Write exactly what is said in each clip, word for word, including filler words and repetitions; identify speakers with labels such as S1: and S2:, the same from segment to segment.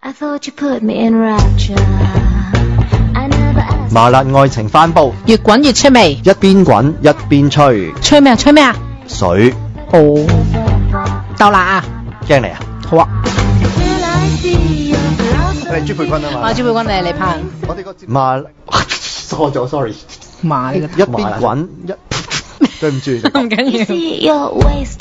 S1: 麻辣愛情翻煲，
S2: 越滾越出味，
S1: 一邊滾一邊吹。
S2: 吹咩啊？吹咩啊？
S1: 水。
S2: 哦，豆辣啊？
S1: 驚你啊？
S2: 好啊。
S1: 你係朱佩君啊嘛？
S2: 我係朱佩君，你係李柏。
S1: 我哋個節麻錯咗 ，sorry。
S2: 麻呢個
S1: 一邊滾一，對唔住。
S2: 唔緊要。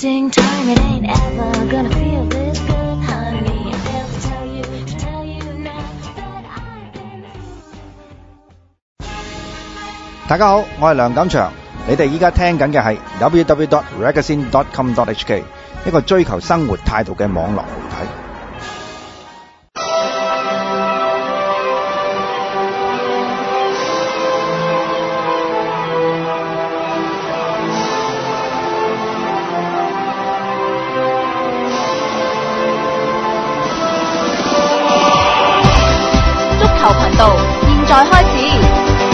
S3: 大家好，我係梁錦祥，你哋依家聽緊嘅係 double-u double-u double-u dot ragazine dot com dot h k 一個追求生活態度嘅網絡媒體。
S4: 足球頻道，現在開始。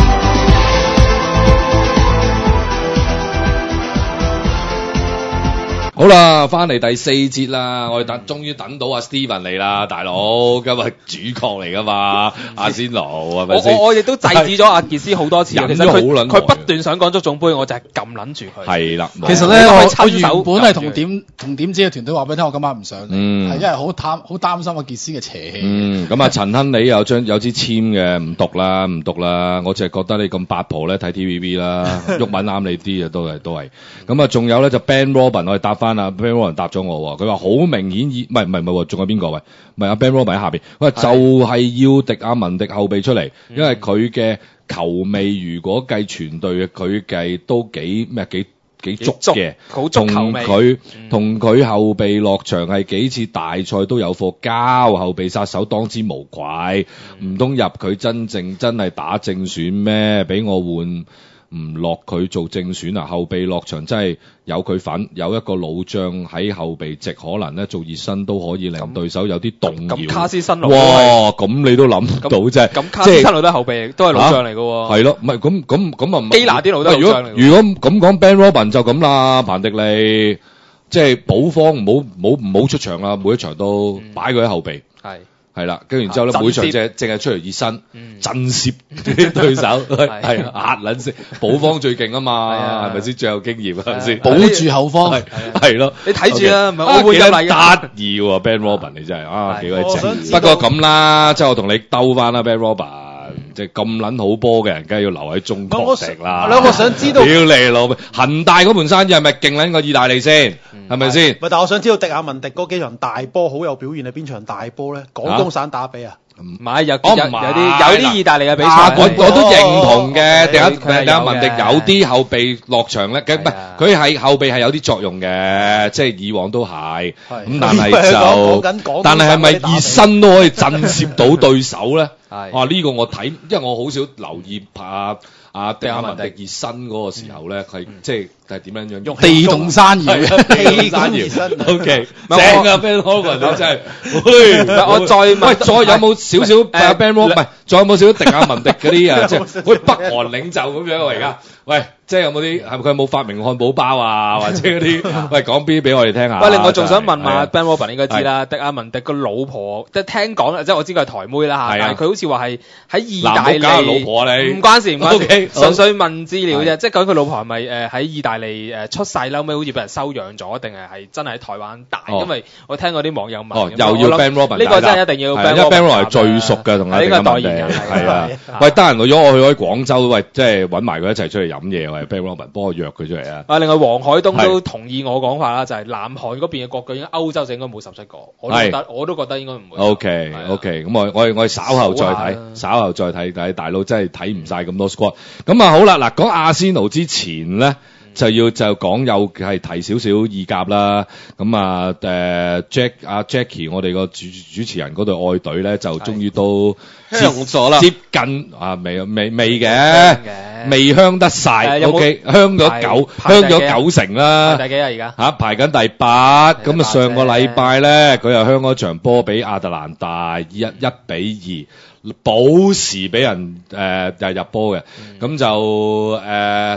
S5: 好啦，翻嚟第四節啦，我哋等終於等到阿 Steven 嚟啦，大佬今日主角嚟噶嘛，阿仙奴係咪先？
S6: 我我亦都制止咗阿傑斯好多次，其實佢佢不斷想講足總杯，我就係撳撚住佢。
S5: 係啦，
S7: 其實咧我我原本係同點同點知嘅團隊話俾你聽，我今晚唔上嚟，係因為好擔好擔心阿傑斯嘅邪氣。
S5: 嗯，咁啊陳亨利有張有支簽嘅，唔讀啦唔讀啦，我淨係覺得你咁八婆咧睇 T V B 啦，鬱文啱你啲啊，都係都係。咁啊仲有咧就 Ben Robin 我哋答翻。Ben Robin 答咗我，佢話好明顯以唔係唔係唔係，仲有邊個喂？唔係阿 Ben Robin 喺下邊，喂就係要迪亞文迪後備出嚟，因為佢嘅球味如果計全隊嘅佢計都幾咩幾幾足嘅，
S6: 好足球味。
S5: 同佢同佢後備落場係幾次大賽都有貨交，後備殺手當之無愧，唔通入佢真正真係打正選咩？俾我換。唔落佢做正選啊！後備落場真係有佢份，有一個老將喺後備席，可能咧做熱身都可以令對手有啲動搖。
S6: 咁卡斯辛奴
S5: 哇！咁你都諗到啫，
S6: 咁卡斯辛奴都係後備，都係老將嚟嘅喎。
S5: 係咯，唔係咁咁咁啊！
S6: 基拿啲老都係老將嚟。
S5: 如果如果咁講 Ben Robin 就咁啦，彭迪利即係保方唔好唔好唔好出場啦，每一場都擺佢喺後備。係。係啦，跟住然之後咧，每場淨係淨係出嚟熱身，震懾啲對手，係壓撚先，保方最勁啊嘛，係咪先？最有經驗係咪先？
S7: 保住後方
S5: 係咯，
S6: 你睇住啦，唔係我會入嚟嘅。
S5: 得意喎 Ben Robin 你真係啊幾鬼正，不過咁啦，即係我同你兜翻啦 Ben Robin。即係咁撚好波嘅人，梗係要留喺中國食啦。
S7: 我想知道，
S5: 屌你老味，恒大嗰盤生意係咪勁撚過意大利先？係咪先？
S8: 唔係，但我想知道迪亞文迪嗰幾場大波好有表現係邊場大波咧？廣東省打比啊？
S6: 唔係有有有啲有啲意大利嘅比賽，
S5: 我我都認同嘅。迪亞迪亞文迪有啲後備落場咧，佢唔係佢係後備係有啲作用嘅，即係以往都係。咁但係就，但係係咪熱身都可以震懾到對手咧？哇！呢個我睇，因為我好少留意阿阿迪亞文迪熱身嗰個時候咧，係即係係點樣樣用
S7: 地動山搖，
S5: 地動山搖。O K，正啊 Ben Robin 你真係，喂，
S6: 我再
S5: 喂再有冇少少 Ben Robin 唔係，再有冇少少迪亞文迪嗰啲啊？即係好似北韓領袖咁樣喎而家。喂，即係有冇啲係咪佢有冇發明漢堡包啊？或者嗰啲喂講啲俾我哋聽下。
S6: 喂，另外仲想問下 Ben Robin 應該知啦，迪亞文迪個老婆即係聽講即係我知佢係台妹啦嚇，但係佢好似話係喺意大利。
S5: 老婆啊你？
S6: 唔關事唔關事，純粹問資料啫。即係講佢老婆係咪誒喺意大利誒出世啦？後尾好似俾人收養咗，定係係真係喺台灣大？因為我聽過啲網友問。
S5: 哦，又要 Ben Robin
S6: 呢個真係一定要 Ben Robin。
S5: 因為 Ben Robin 係最熟嘅同阿迪亞文迪。係啊，喂，得閒如果我去咗廣州，喂，即係揾埋佢一齊出嚟飲嘢，喂 Ben Robin 幫我約佢出嚟啊！
S6: 啊，另外黃海東都同意我講法啦，就係南韓嗰邊嘅國腳應該歐洲就應該冇十七個，我都覺得我都覺得應該唔會。
S5: OK OK，咁我我我稍後再睇，稍後再睇，但係大佬真係睇唔晒咁多 squad。咁啊好啦，嗱講阿仙奴之前咧。就要就講有係提少少意甲啦，咁啊誒 Jack 阿 Jackie 我哋個主主持人嗰隊愛隊咧就終於都
S6: 香咗啦，
S5: 接近啊未未未嘅，未香得晒 ，OK 香咗九香咗九成啦，
S6: 排第幾啊而家？
S5: 嚇排緊第八，咁啊上個禮拜咧佢又香咗場波俾亞特蘭大一一比二，保時俾人誒又入波嘅，咁就誒。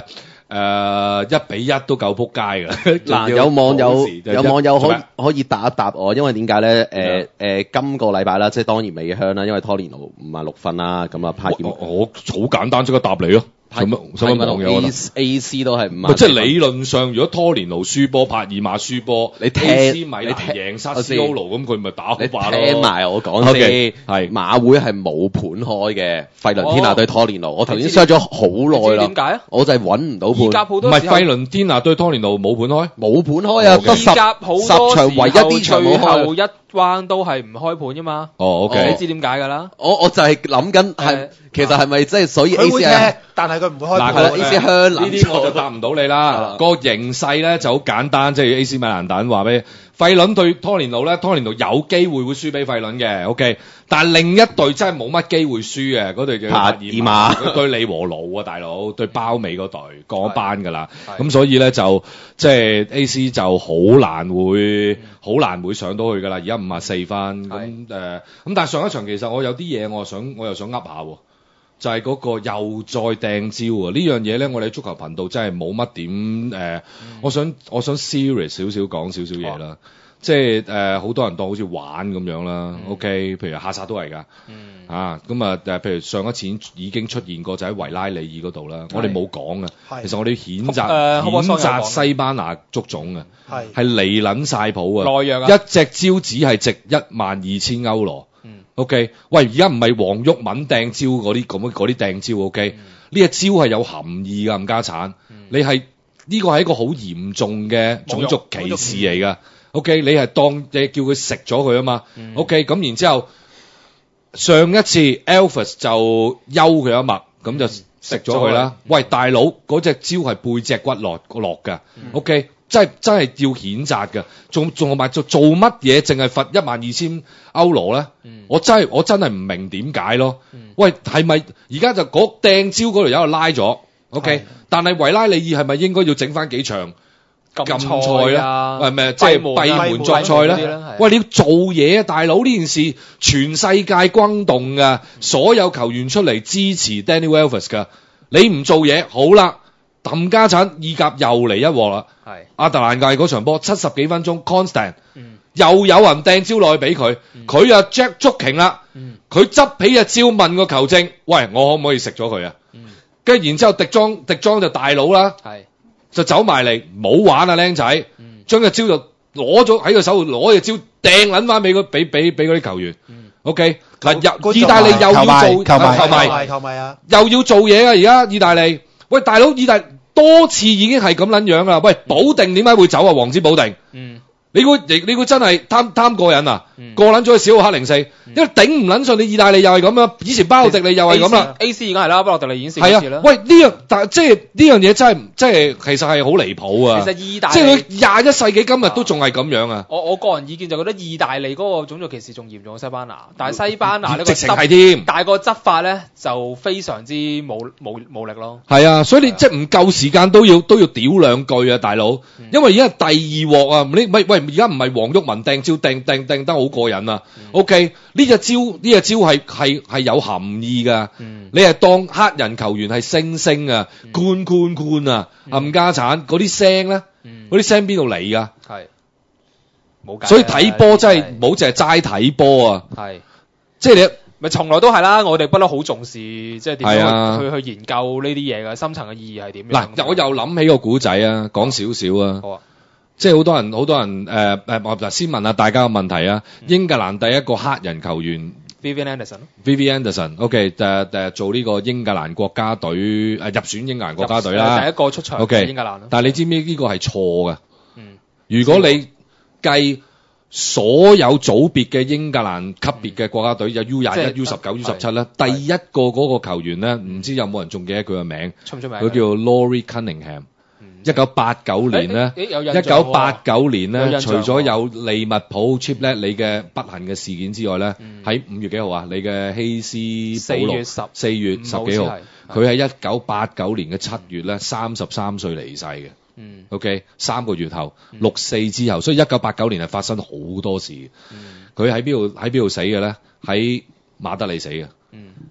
S5: 誒一比一都夠撲街㗎。
S9: 嗱，有網友有網友可
S5: 做咩
S9: 可以答一答我，因為點解咧？誒誒，今個禮拜啦，即係當然未香啦，因為拖連奴五啊六分啦，咁啊派
S5: 我我好簡單，即刻答你咯。使乜使乜網友啊
S9: ？A C 都係五啊。
S5: 即係理論上，如果拖連奴輸波，帕爾馬輸波，
S9: 你聽
S5: A C 米蘭
S9: 你聽
S5: 贏薩斯奧盧，咁佢咪打好把咯？
S9: 聽埋我講先，係馬會係冇盤開嘅，費倫天拿對拖連奴。我頭先 search 咗好耐啦。
S6: 點解啊？
S9: 我就係揾唔到盤。
S6: 意甲好多
S5: 唔係費倫天拿對拖連奴冇盤開，
S9: 冇盤開啊！得十
S6: 意甲好多
S9: 十場，唯一啲場冇開。
S6: 一彎都係唔開盤啫嘛。
S5: 哦，OK，
S6: 你知點解㗎啦？
S9: 我我就係諗緊係，其實係咪即係所以 A C 係？
S8: 但係佢唔會開
S5: 嗱，
S8: 盤。
S9: A C 香
S5: 呢啲我就答唔到你啦。個形勢咧就好簡單，即係 A C 米蘭蛋話俾費倫對拖連奴咧，拖連奴有機會會輸俾費倫嘅 ，OK。但係另一隊真係冇乜機會輸嘅，嗰隊叫帕爾馬，佢對利和奴啊，大佬對包尾嗰隊過班㗎啦。咁所以咧就即係 A C 就好難會好難會上到去㗎啦。而家五啊四分咁誒，咁但係上一場其實我有啲嘢我想我又想噏下喎。就係嗰個又再掟招啊！呢樣嘢咧，我哋喺足球頻道真係冇乜點誒、呃嗯，我想我想 serious 少少講少少嘢啦，即係誒好多人當好似玩咁樣啦、嗯、，OK， 譬如哈薩都係㗎、嗯，啊咁啊誒，譬如上一次已經出現過就喺維拉利爾嗰度啦，我哋冇講啊，其實我哋譴責、呃、譴責西班牙足總啊，係離撚晒譜啊，
S6: 內弱啊，
S5: 一隻招只係值一萬二千歐羅。O.K. 喂，而家唔係黃毓民掟招嗰啲咁嗰啲掟招 ，O.K. 呢一招係有含義㗎，冚家產。嗯、你係呢個係一個好嚴重嘅種族歧視嚟㗎。O.K. 你係當你叫佢食咗佢啊嘛。嗯、O.K. 咁然之後上一次 Elvis 就休佢一脈，咁就食咗佢啦。喂，大佬嗰隻招係背脊骨落落㗎。嗯、O.K. 真係真係要譴責㗎，仲仲同埋做做乜嘢？淨係罰一萬二千歐羅咧、嗯？我真係我真係唔明點解咯。嗯、喂，係咪而家就嗰掟招嗰條友拉咗 ？OK，但係維拉利爾係咪應該要整翻幾場禁賽咧？係咪即係閉門作賽咧？喂，你要做嘢啊，大佬！呢件事全世界轟動㗎、嗯，所有球員出嚟支持 Dani Alves 㗎。你唔做嘢，好啦。冚家產意甲又嚟一鑊啦！係阿特蘭界嗰場波七十幾分鐘 ，Constant、嗯、又有人掟招落去俾佢，佢、嗯、啊 Jack 捉擎啦，佢、嗯、執起隻招問個球證：喂，我可唔可以食咗佢啊？跟、嗯、住然之後迪莊迪莊就大佬啦，就走埋嚟冇玩啊，僆仔，將、嗯、隻招就攞咗喺個手度攞隻招掟撚翻俾嗰俾俾俾嗰啲球員。嗯、OK 嗱，意大利又要做球迷球迷啊，又要做嘢啊！而家意大利。喂，大佬，意大多次已經係咁撚樣啦。喂，保定點解會走啊？黃子保定，嗯，你估你你估真係貪貪過癮啊？嗯、過撚咗去小奧克零四，因為頂唔撚順你意大利又係咁啦，以前巴洛迪利又係咁啦
S6: ，A C 而家係啦，巴洛迪利已經試過一次啦。
S5: 喂，呢樣但即係呢樣嘢真係即係其實係好離譜啊！
S6: 其實意大利
S5: 即係佢廿一世紀今日都仲係咁樣啊！
S6: 我我個人意見就覺得意大利嗰個種族歧視仲嚴重過西班牙，但係西班牙呢個
S5: 直情係添，
S6: 但係個執法咧就非常之冇冇冇力咯。
S5: 係啊，所以你即係唔夠時間都要都要屌兩句啊，大佬！嗯、因為而家係第二鑊啊！你喂喂，而家唔係黃毓民掟招掟掟掟得好過癮啊！嗯、O.K. 呢隻招呢隻招係係係有含義噶、嗯，你係當黑人球員係星星啊，冠冠冠啊，冚家產嗰啲聲咧，嗰啲聲邊度嚟噶？係冇計，所以睇波真係唔好淨係齋睇波啊！係，即係你
S6: 咪從來都係啦，我哋不嬲好重視，即係點樣去去研究呢啲嘢嘅深層嘅意義係點樣？
S5: 嗱，我又諗起個古仔啊，講少少啊。好啊。即係好多人，好多人誒誒，我、呃、先問下大家個問題啊、嗯！英格蘭第一個黑人球員
S6: Vivian Anderson，Vivian
S5: Anderson，OK， 誒誒做呢個英格蘭國家隊誒、呃、入選英格蘭國家隊啦，
S6: 第一個出場嘅英格蘭。
S5: 但係你知唔知呢個係錯嘅？嗯，如果你計所有組別嘅英格蘭級別嘅國家隊，有 U 廿一、U 十九、U 十七咧，第一個嗰個球員咧，唔知有冇人仲記得佢嘅名？出唔出名？佢叫 Laurie Cunningham。一九八九年咧，一九八九年咧，除咗有利物浦 Chip 咧你嘅不幸嘅事件之外咧，喺、嗯、五月幾號啊？你嘅希斯保羅四月十幾號，佢喺一九八九年嘅七月咧，三十三歲離世嘅。嗯 ，OK， 三個月後，嗯、六四之後，所以一九八九年係發生好多事。佢喺邊度喺邊度死嘅咧？喺馬德里死嘅。嗯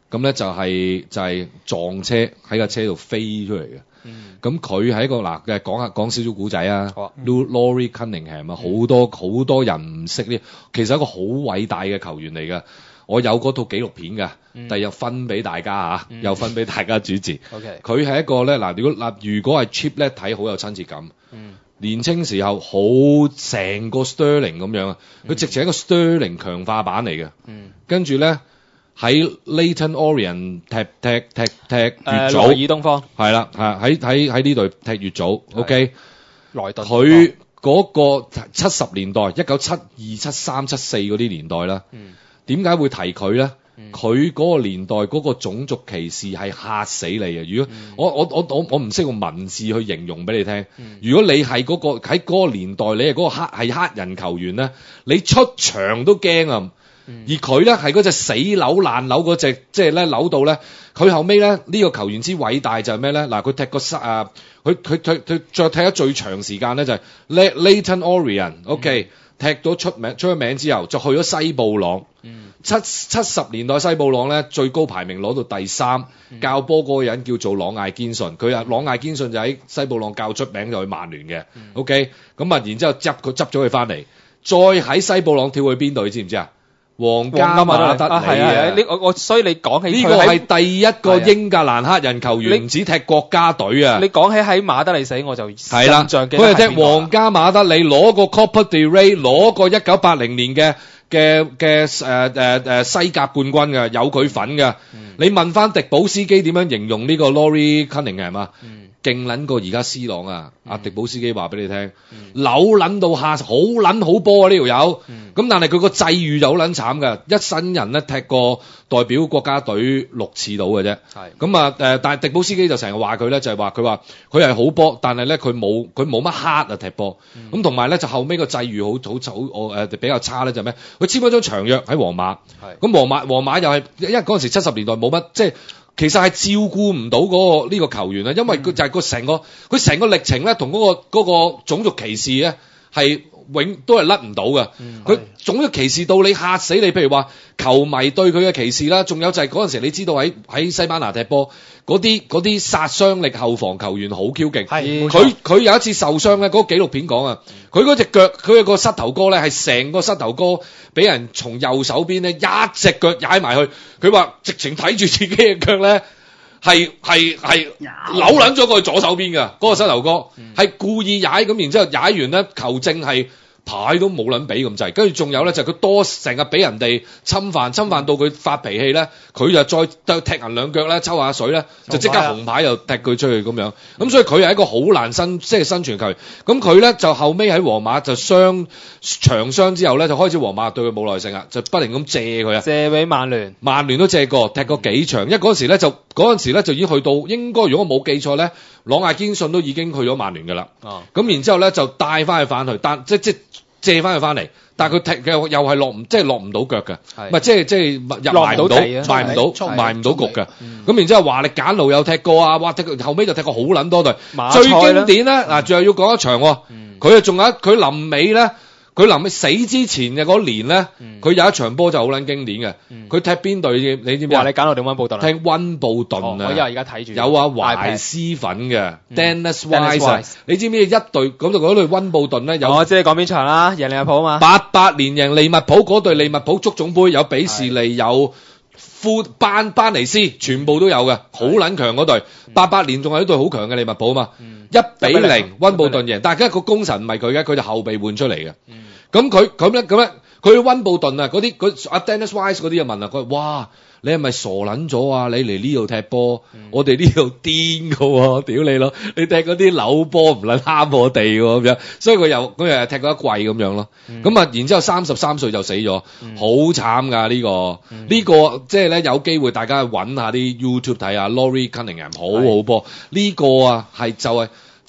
S5: 咁咧就係、就係、撞車喺架車度飛出嚟嘅。咁佢係一個嗱嘅講下講少少古仔啊。Laurie Cunningham 啊，好多好多人唔識呢，其實係一個好偉大嘅球員嚟嘅。我有嗰套紀錄片㗎，第日分俾大家嚇，又分俾大家主持。佢係一個咧嗱，如果嗱如果係 cheap 咧睇好有親切感。年青時候好成個 Sterling 咁樣啊，佢直情係一個 Sterling 強化版嚟嘅。跟住咧。喺 Leyton Orient 踢踢踢踢乙組，
S6: 萊爾東方
S5: 係啦，係喺喺喺呢隊踢乙組 ，OK。
S6: 萊頓
S5: 佢嗰個七十年代，一九七二、七三、七四嗰啲年代啦。點解會提佢咧？佢嗰個年代嗰個種族歧視係嚇死你啊！如果我我我我我唔識用文字去形容俾你聽。如果你係嗰個喺嗰個年代，你係嗰個黑係黑人球員咧，你出場都驚啊！而佢咧係嗰隻死扭爛扭嗰隻，即係咧扭到咧，佢後尾咧呢、呢個球員之偉大就係咩咧？嗱，佢踢個塞啊，佢佢佢佢再踢咗最長時間咧就係 Leyton Orient，OK，、okay, 踢到出名出咗名之後，就去咗西布朗。嗯、七七十年代西布朗咧最高排名攞到第三，嗯、教波嗰個人叫做朗艾堅遜，佢啊朗艾堅遜就喺西布朗教出名就去曼聯嘅。嗯、OK， 咁啊然之後執佢執咗佢翻嚟，再喺西布朗跳去邊度？你知唔知啊？皇家馬德里啊，係啊，
S6: 呢我我所以你講起
S5: 呢個係第一個英格蘭黑人球員，唔止踢國家隊啊！
S6: 你講起喺馬德里死我就
S5: 係啦，佢係踢皇家馬德里，攞個 Copa del Rey，攞個一九八零年嘅嘅嘅誒誒誒西甲冠軍嘅，有佢份嘅。嗯、你問翻迪保斯基點樣形容呢個 Laurie Cunningham 啊？勁撚過而家 C 朗啊！阿、嗯、迪保斯基話俾你聽，嗯、扭撚到下好撚好波啊！呢條友，咁、嗯、但係佢個際遇就好撚慘㗎，一生人咧踢過代表國家隊六次到嘅啫。係咁啊誒，但係迪保斯基就成日話佢咧，就係話佢話佢係好波，但係咧佢冇佢冇乜黑啊踢波。咁同埋咧就後尾個際遇好好好我誒比較差咧，就咩？佢簽咗張長約喺皇馬。係咁皇馬皇馬又係因為嗰陣時七十年代冇乜即係。其實係照顧唔到嗰個呢個球員啊，因為佢就係個成個佢成個歷程咧，同嗰個嗰個種族歧視咧係永都係甩唔到嘅。佢、嗯、種族歧視到你嚇死你，譬如話球迷對佢嘅歧視啦，仲有就係嗰陣時你知道喺喺西班牙踢波嗰啲嗰啲殺傷力後防球員好 Q 勁。係佢佢有一次受傷咧，嗰、嗰個紀錄片講啊，佢嗰隻腳佢個膝頭哥咧係成個膝頭哥俾人從右手邊咧一隻腳踩埋去，佢話直情睇住自己嘅腳咧。係係係扭撚咗過去左手邊㗎，嗰、嗰個膝頭哥係、嗯、故意踩咁，然之後踩完咧球證係牌都冇撚俾咁滯，跟住仲有咧就係、是、佢多成日俾人哋侵犯，侵犯到佢發脾氣咧，佢就再踢人兩腳咧，抽下水咧，就即刻紅牌又踢佢出去咁樣，咁、嗯、所以佢係一個好難生即係生存球員。咁佢咧就後尾喺皇馬就傷長傷之後咧，就開始皇馬對佢冇耐性啦，就不停咁借佢啊，借俾曼聯，曼聯都借過，踢過幾場，因為嗰陣時咧就嗰陣時咧就已經去到應該如果我冇記錯咧，朗亞堅信都已經去咗曼聯㗎啦。哦，咁然之後咧就帶翻佢翻去，但即即。借翻佢翻嚟，但係佢踢嘅又係落唔即係落唔到腳嘅，唔係即係即係入埋唔到，埋唔到，埋唔到局嘅。咁然之後華力簡奴有踢過啊，哇！踢後尾就踢過好撚多隊，最經典咧嗱，最後要講一場喎，佢啊仲有佢臨尾咧。佢臨尾死之前嘅嗰年咧，佢、嗯、有一場波就好撚經典嘅。佢、嗯、踢邊隊？你知唔知啊？你揀到定溫布頓？踢溫布頓啊！我因為而家睇住有啊懷斯粉嘅 Dennis Wise。你知唔知一隊咁就嗰隊溫布頓咧有？我知你講邊場啦，贏利物浦啊嘛。八八年贏利物浦嗰隊利物浦足總杯有比士利有富班班尼斯，全部都有嘅，好撚強嗰隊。八八年仲係一隊好強嘅利物浦啊嘛，一比零溫布頓贏，但係而家個功臣唔係佢嘅，佢就後備換出嚟嘅。咁佢咁咧咁咧，佢去溫布頓啊，嗰啲嗰阿 Dennis Wise 嗰啲就問啊，佢話：哇，你係咪傻撚咗啊？你嚟呢度踢波，嗯、我哋呢度癲㗎喎，屌你咯！你踢嗰啲扭波唔撚啱我哋喎咁樣，所以佢又佢又踢過一季咁樣咯。咁啊、嗯，然之後三十三歲就死咗，好、嗯、慘㗎呢個。呢、嗯這個即係咧有機會大家去揾下啲 YouTube 睇下 Laurie Cunningham 好好波。呢、這個啊係就係、是、即係。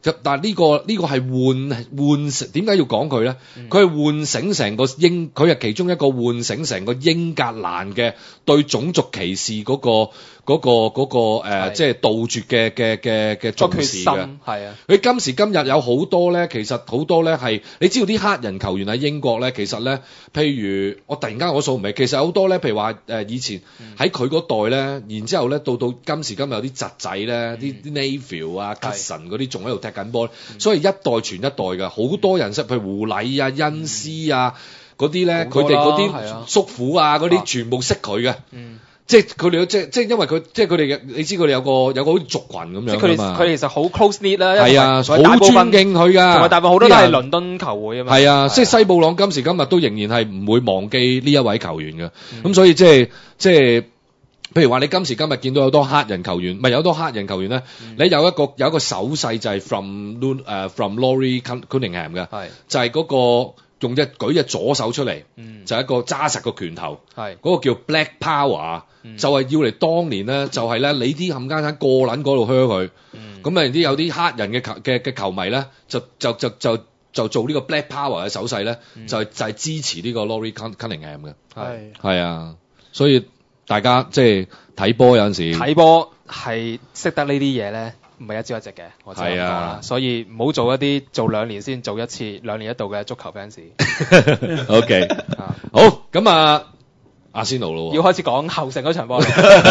S5: 但係呢個呢個係喚喚醒，點解要講佢咧？佢係喚醒成個英，佢係其中一個喚醒成個英格蘭嘅對種族歧視嗰個。嗰、那個嗰、那個誒、呃，即係杜絕嘅嘅嘅嘅重視嘅，
S6: 係啊！
S5: 佢今時今日有好多咧，其實好多咧係你知道啲黑人球員喺英國咧，其實咧，譬如我突然間我數唔起，其實好多咧，譬如話誒、呃、以前喺佢嗰代咧，然之後咧到到今時今日有啲侄仔咧，啲啲 Neville 啊、Cousin 嗰啲仲喺度踢緊波，所以一代傳一代嘅，好多人識，譬如胡禮啊、恩斯啊嗰啲咧，佢哋嗰啲叔父啊嗰啲全部識佢嘅。嗯即係佢哋，即係即係因為佢，即係佢哋嘅，你知佢哋有個有個好似族群咁樣
S6: 即係佢哋佢哋其實好 close knit 啦。
S5: 係啊，好尊敬佢㗎。
S6: 同埋大部分好多都係倫敦球會啊嘛。
S5: 係啊，即係西布朗今時今日都仍然係唔會忘記呢一位球員嘅。咁、嗯、所以即係即係，譬如話你今時今日見到有多黑人球員，唔係有多黑人球員咧、嗯，你有一個有一個手勢就係 from 誒、uh, from Laurie Cunningham 嘅，就係、是、嗰、那個。用隻舉隻左手出嚟、嗯，就係、是、一個揸實個拳頭，嗰、那個叫 Black Power，、嗯、就係要嚟當年咧，就係、是、咧你啲冚家鏟個撚嗰度靴佢，咁啊啲有啲黑人嘅球嘅嘅球迷咧，就就就就就做呢個 Black Power 嘅手勢咧、嗯，就係就係支持呢個 Laurie Cunningham 嘅，係係啊，所以大家即係睇波有陣時
S6: 睇波係識得呢啲嘢咧。唔係一朝一夕嘅，我真係講啦，所以唔好做一啲做兩年先做一次、兩年一度嘅足球 fans。
S5: O K， 好咁啊，阿仙奴咯，
S6: 要開始講後城嗰場波。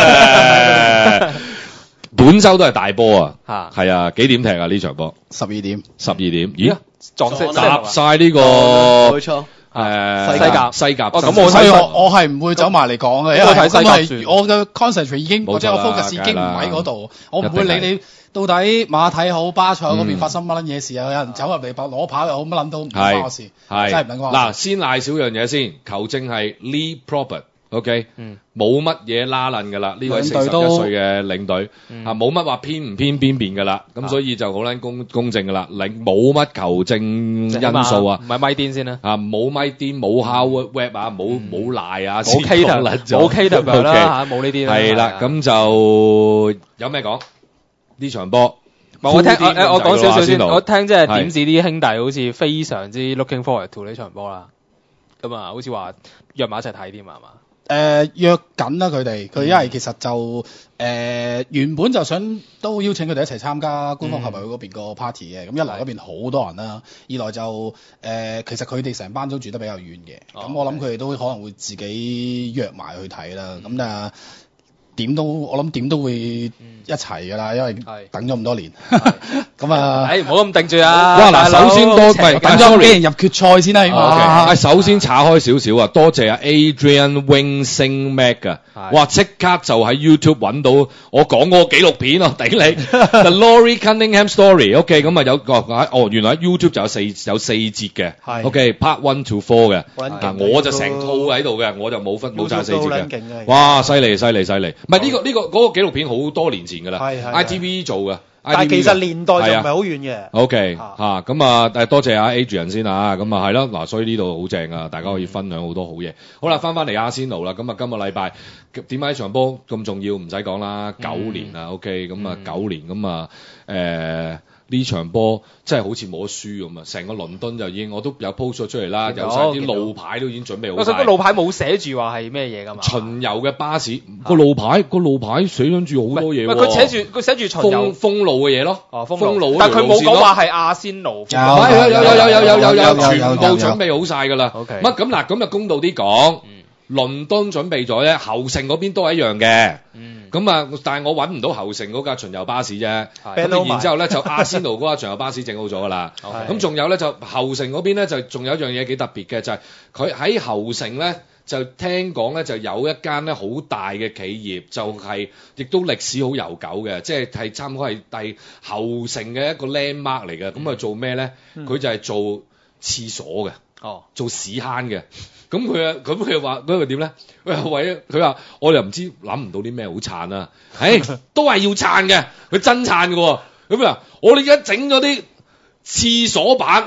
S5: 本周都係大波啊，係啊，幾點踢啊呢場波？
S7: 十二點，
S5: 十二點，咦？
S6: 撞色
S5: 搭晒呢個，
S9: 冇錯。
S5: 誒
S6: 西甲
S5: 西甲，
S7: 咁、哦、我所以我我係唔會走埋嚟講嘅，因為真係我嘅 concentrate 已經或者我 focus 已經唔喺嗰度，我唔會理你到底馬體好巴塞嗰邊發生乜撚嘢事啊、嗯！有人走入嚟攞跑又好乜撚都唔關我事，真係唔撚關我事。嗱，先賴少樣嘢先，球證係 Lee Probert。O.K. 冇乜嘢拉楞㗎啦，呢位四十一歲嘅領隊啊，冇乜話偏唔偏邊邊㗎啦，咁、嗯、所以就好撚公公正㗎啦，領冇乜球證因素啊，
S6: 唔係咪癲先啦，
S5: 啊冇咪癲冇 Howard Webb 啊，冇冇賴啊，
S6: 冇 Cater 冇 Cater 啦嚇，冇呢啲啦，
S5: 係啦，咁就有咩講呢場波？
S6: 我聽誒我講少少先，我聽即係點子啲兄弟好似非常之 looking forward to 呢場波啦，咁啊好似話約埋一齊睇添啊嘛。
S7: 誒、呃、約緊啦佢哋，佢因為其實就誒、呃、原本就想都邀請佢哋一齊參加官方球迷會嗰邊個 party 嘅，咁、嗯、一來嗰邊好多人啦，二來就誒、呃、其實佢哋成班都住得比較遠嘅，咁、哦、我諗佢哋都可能會自己約埋去睇啦，咁、嗯、啊。點都我諗點都會一齊噶啦，因為等咗咁多年，咁啊，
S6: 誒唔好咁定住啊！
S5: 哇嗱，首先多喂，
S7: 等咗幾年入決賽先啦，起碼。
S5: 誒，首先岔開少少啊，多謝阿 Adrian Wing Sing Mac 啊，哇！即刻就喺 YouTube 揾到我講嗰個紀錄片啊，頂你 The Laurie Cunningham Story，OK， 咁啊有個哦，原來喺 YouTube 就有四有四節嘅 ，OK，Part One to Four 嘅，嗱我就成套喺度嘅，我就冇分冇晒四節嘅，哇！犀利犀利犀利。唔係呢個呢、呢個嗰、嗰個紀錄片好多年前㗎啦 ，I T V 做嘅，
S8: 但係其實年代就唔係好遠嘅。
S5: O K 嚇咁啊，誒多謝阿 Adrian 先啊，咁啊係咯，嗱所以呢度好正啊，大家可以分享好多好嘢。好啦，翻返嚟阿仙奴啦，咁啊今個禮拜點解呢場波咁重要？唔使講啦，九年啊 ，O K， 咁啊九年咁啊誒。呢場波真係好似冇得輸咁啊！成個倫敦就已經我都有 post 咗出嚟啦，有晒啲路牌都已經準備好晒。
S6: 嗰個路牌冇寫住話係咩嘢㗎嘛？
S5: 巡遊嘅巴士個路牌個路牌寫緊住好多嘢喎。
S6: 佢寫住佢寫住巡遊
S5: 封封路嘅嘢咯。
S6: 哦，封路。但係佢冇講話係阿仙奴。
S5: 有有有有有有有有全部準備好晒㗎啦。OK。乜咁嗱？咁就公道啲講，倫敦準備咗咧，侯城嗰邊都係一樣嘅。嗯。咁啊，但係我揾唔到侯城嗰架巡遊巴士啫。咁然之後咧，就阿仙奴嗰架巡遊巴士整好咗㗎啦。咁仲有咧，就侯城嗰邊咧，就仲有一樣嘢幾特別嘅，就係佢喺侯城咧，就聽講咧，就有一間咧好大嘅企業，就係、是、亦都歷史好悠久嘅，即係係差唔多係第侯城嘅一個 landmark 嚟嘅。咁、嗯、啊做咩咧？佢、嗯、就係做廁所嘅，哦，做屎坑嘅。咁佢啊，咁佢話嗰個點咧？喂，為佢話我又唔知諗唔到啲咩好撐啊！誒，都係要撐嘅，佢真撐嘅喎。咁啊，我哋而家整咗啲廁所板，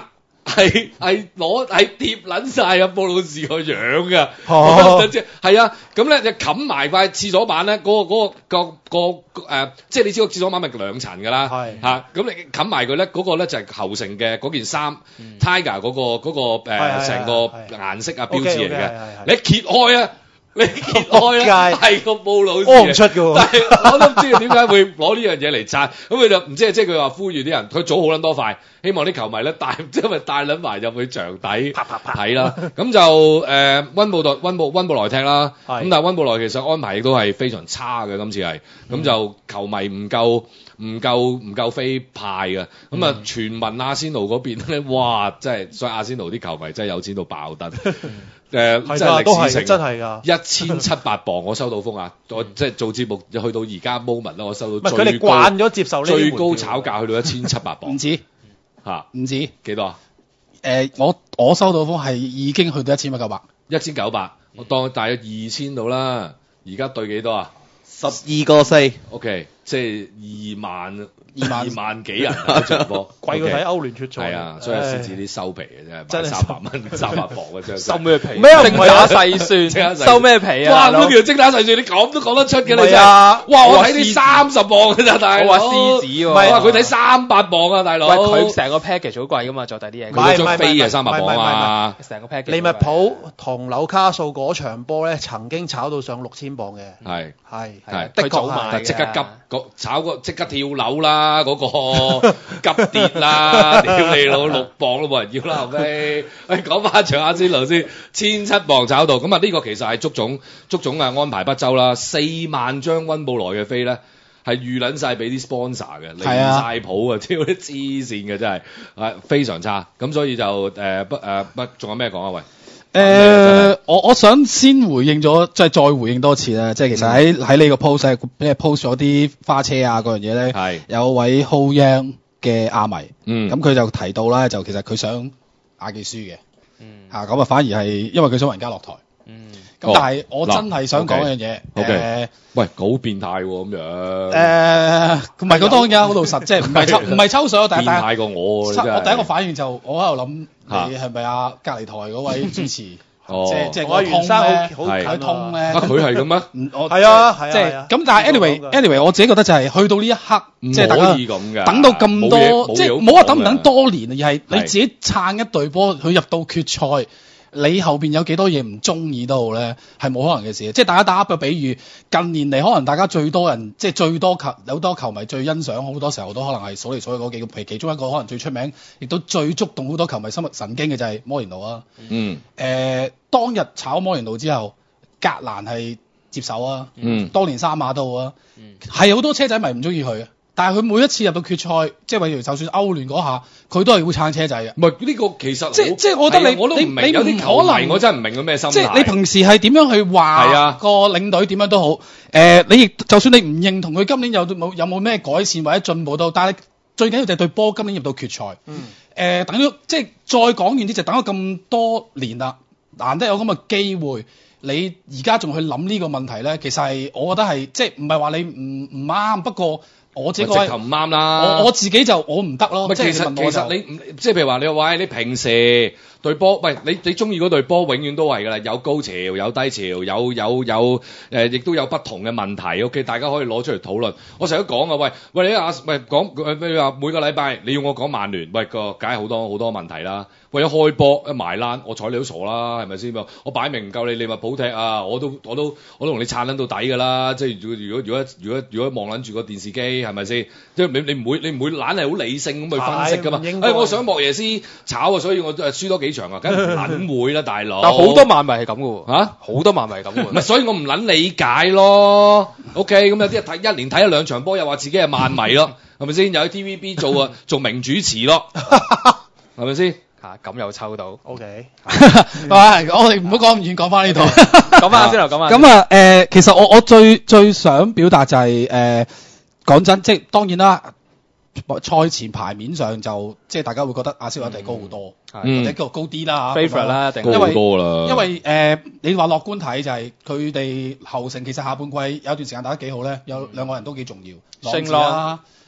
S5: 係係攞係貼撚晒啊布魯士個樣㗎，
S8: 哦
S5: 即係係啊，咁咧就冚埋塊廁所板咧，嗰、個嗰、個個個誒、呃，即係你知個廁所板咪兩層㗎啦，
S8: 係
S5: 嚇，咁、你冚埋佢咧，嗰、個咧就係後城嘅嗰件衫、
S8: 嗯、
S5: ，Tiger 嗰、個嗰、個誒成、個顏色啊標誌嚟嘅，
S8: okay,
S5: 你一揭開啊！你揭開咧係個布魯士，
S8: 屙唔出㗎喎，
S5: 但係我都唔知佢點解會攞呢樣嘢嚟撐，咁佢就唔知係即係佢話呼籲啲人，佢早好撚多塊，希望啲球迷咧帶，因為帶撚埋入去場底睇啦。咁就誒温布頓温布温布萊踢啦，咁但係温布萊其實安排亦都係非常差嘅，今次係，咁就球迷唔夠唔夠唔夠飛派嘅，咁啊傳聞阿仙奴嗰邊咧，哇！真係所以阿仙奴啲球迷真係有錢到爆燈。誒、呃，真係歷史性，
S8: 真係㗎，
S5: 一千七百磅我收到風啊！我即係做節目去到而家 moment 啦，我收到
S8: 最高，佢哋慣咗接受呢
S5: 最高炒價去到一千七百磅，
S7: 唔止
S5: 嚇，
S7: 唔止
S5: 幾多啊？
S7: 誒、呃，我我收到風係已經去到一千九百，
S5: 一千九百，我當大約二千到啦。而家對幾多啊？
S9: 十二個四
S5: ，OK，即係二萬。
S7: 二萬
S5: 二萬幾人啊！場波
S8: 貴過睇歐聯決賽，
S5: 係啊，所以獅子啲收皮嘅啫，買三百蚊、三百磅嘅張，
S6: 收咩皮？
S8: 咩
S6: 精打細算，收咩皮啊？
S5: 哇！嗰條精打細算，你咁都講得出嘅你真係。
S8: 啊！
S5: 哇！我睇你三十磅㗎咋，大佬。
S6: 我話獅子喎，
S5: 唔係佢睇三百磅啊，大佬。
S6: 喂，佢成個 package 好貴㗎嘛，再睇啲嘢。
S5: 佢張飛係三百磅啊，
S6: 成個 package。
S8: 利物浦同紐卡素嗰場波咧，曾經炒到上六千磅嘅。
S5: 係
S8: 係
S5: 係，
S8: 的確係。
S5: 即刻急個炒個即刻跳樓啦，嗰個。急跌啦！屌你老六磅都冇人要啦，後尾喂講翻場阿仙奴先，千七磅炒到，咁啊呢個其實係足總足總啊安排不周啦，四萬張溫布萊嘅飛咧係預撚晒俾啲 sponsor 嘅，離晒譜啊！屌啲黐線嘅真係啊非常差，咁所以就誒、呃、不誒不仲有咩講啊？喂！
S7: 誒、呃，我我想先回應咗，即係再回應多次啦。即係其實喺喺呢個 post 咧，post 咗啲花車啊嗰樣嘢咧，係有位 Ho Yang 嘅阿迷，嗯，咁佢就提到啦，就其實佢想亞記輸嘅，嗯，嚇咁啊，反而係因為佢想雲加落台，嗯，咁但係我真係想講一樣嘢，誒，喂，好變態喎咁樣，誒，唔係佢當然好老實，即係唔係抽唔係抽水，但係變態過我，我第一個反應就我喺度諗。你係咪啊？隔離台嗰位主持，
S5: 哦、
S7: 即係即係
S8: 我
S7: 個通咧，
S8: 好
S7: 通咧。
S5: 佢係咁咩？
S7: 我
S8: 係啊，係啊，
S7: 即係咁。但係 anyway anyway，我自己覺得就係去到呢一刻，即係大家等到咁多，即係冇話等唔等多年，而係你自己撐一隊波，佢入到決賽。你後邊有幾多嘢唔中意都好咧，係冇可能嘅事。即係大家打個比喻，近年嚟可能大家最多人，即係最多球有多球迷最欣賞，好多時候都可能係數嚟數去嗰幾個，譬如其中一個可能最出名，亦都最觸動好多球迷心神經嘅就係摩連奴啊。嗯。誒、呃，當日炒摩連奴之後，格蘭係接手啊。嗯。當年三馬都好啊。嗯。係好多車仔迷唔中意佢嘅。但係佢每一次入到決賽，即係例如就算歐聯嗰下，佢都係會撐車仔嘅。
S5: 唔係呢個其實
S7: 即即係我覺得你
S5: 我都唔明有啲球迷我真係唔明佢咩心態。
S7: 即係你平時係點樣去話個領隊點樣都好，誒、呃、你亦就算你唔認同佢今年有冇有冇咩改善或者進步都，但係最緊要就係對波今年入到決賽。嗯。誒、呃、等咗即係再講完啲就等咗咁多年啦，難得有咁嘅機會，你而家仲去諗呢個問題咧，其實係我覺得係即係唔係話你唔唔啱，不過。我自己直頭
S5: 唔啱啦，
S7: 我我自己就我唔得咯。
S5: 其實其實你即係譬如話你話喂，你平時對波，喂你你中意嗰隊波，永遠都係㗎啦，有高潮有低潮，有有有誒，亦都有不同嘅問題。OK，大家可以攞出嚟討論。我成日都講啊，喂喂你阿喂講誒你話每個禮拜你要我講曼聯，喂個梗係好多好多問題啦。為咗開波一埋欄，我睬你都傻啦，係咪先？我擺明唔夠你利物浦踢啊！我都我都我都同你撐撚到底㗎啦！即係如果如果如果如果望撚住個電視機，係咪先？即係你你唔會你唔會懶係好理性咁去分析㗎嘛？誒、哎，我想莫耶斯炒啊，所以我誒輸多幾場啊，梗係唔撚會啦，大佬。
S6: 但好多曼迷係咁嘅喎，
S5: 嚇
S6: 好多曼迷係咁嘅。
S5: 唔係，所以我唔撚理解咯。OK，咁有啲人睇一年睇一兩場波，又話自己係曼迷咯，係咪先？又喺 T V B 做啊做名主持咯，係咪先？
S6: 嚇咁又抽到
S8: ，OK，
S7: 係我哋唔好講咁遠，講翻呢度，
S6: 講翻先啦，講翻。
S7: 咁啊，誒，其實我我最最想表達就係、是、誒，講、呃、真，即係當然啦，賽前牌面上就即係大家會覺得阿仙奴一定高好多，嗯、或者叫高啲啦嚇
S6: ，favorite 啦，一定
S5: 高好多啦。
S7: 因為誒、呃，你話樂觀睇就係佢哋後程其實下半季有一段時間打得幾好咧，有兩個人都幾重要，朗治啦。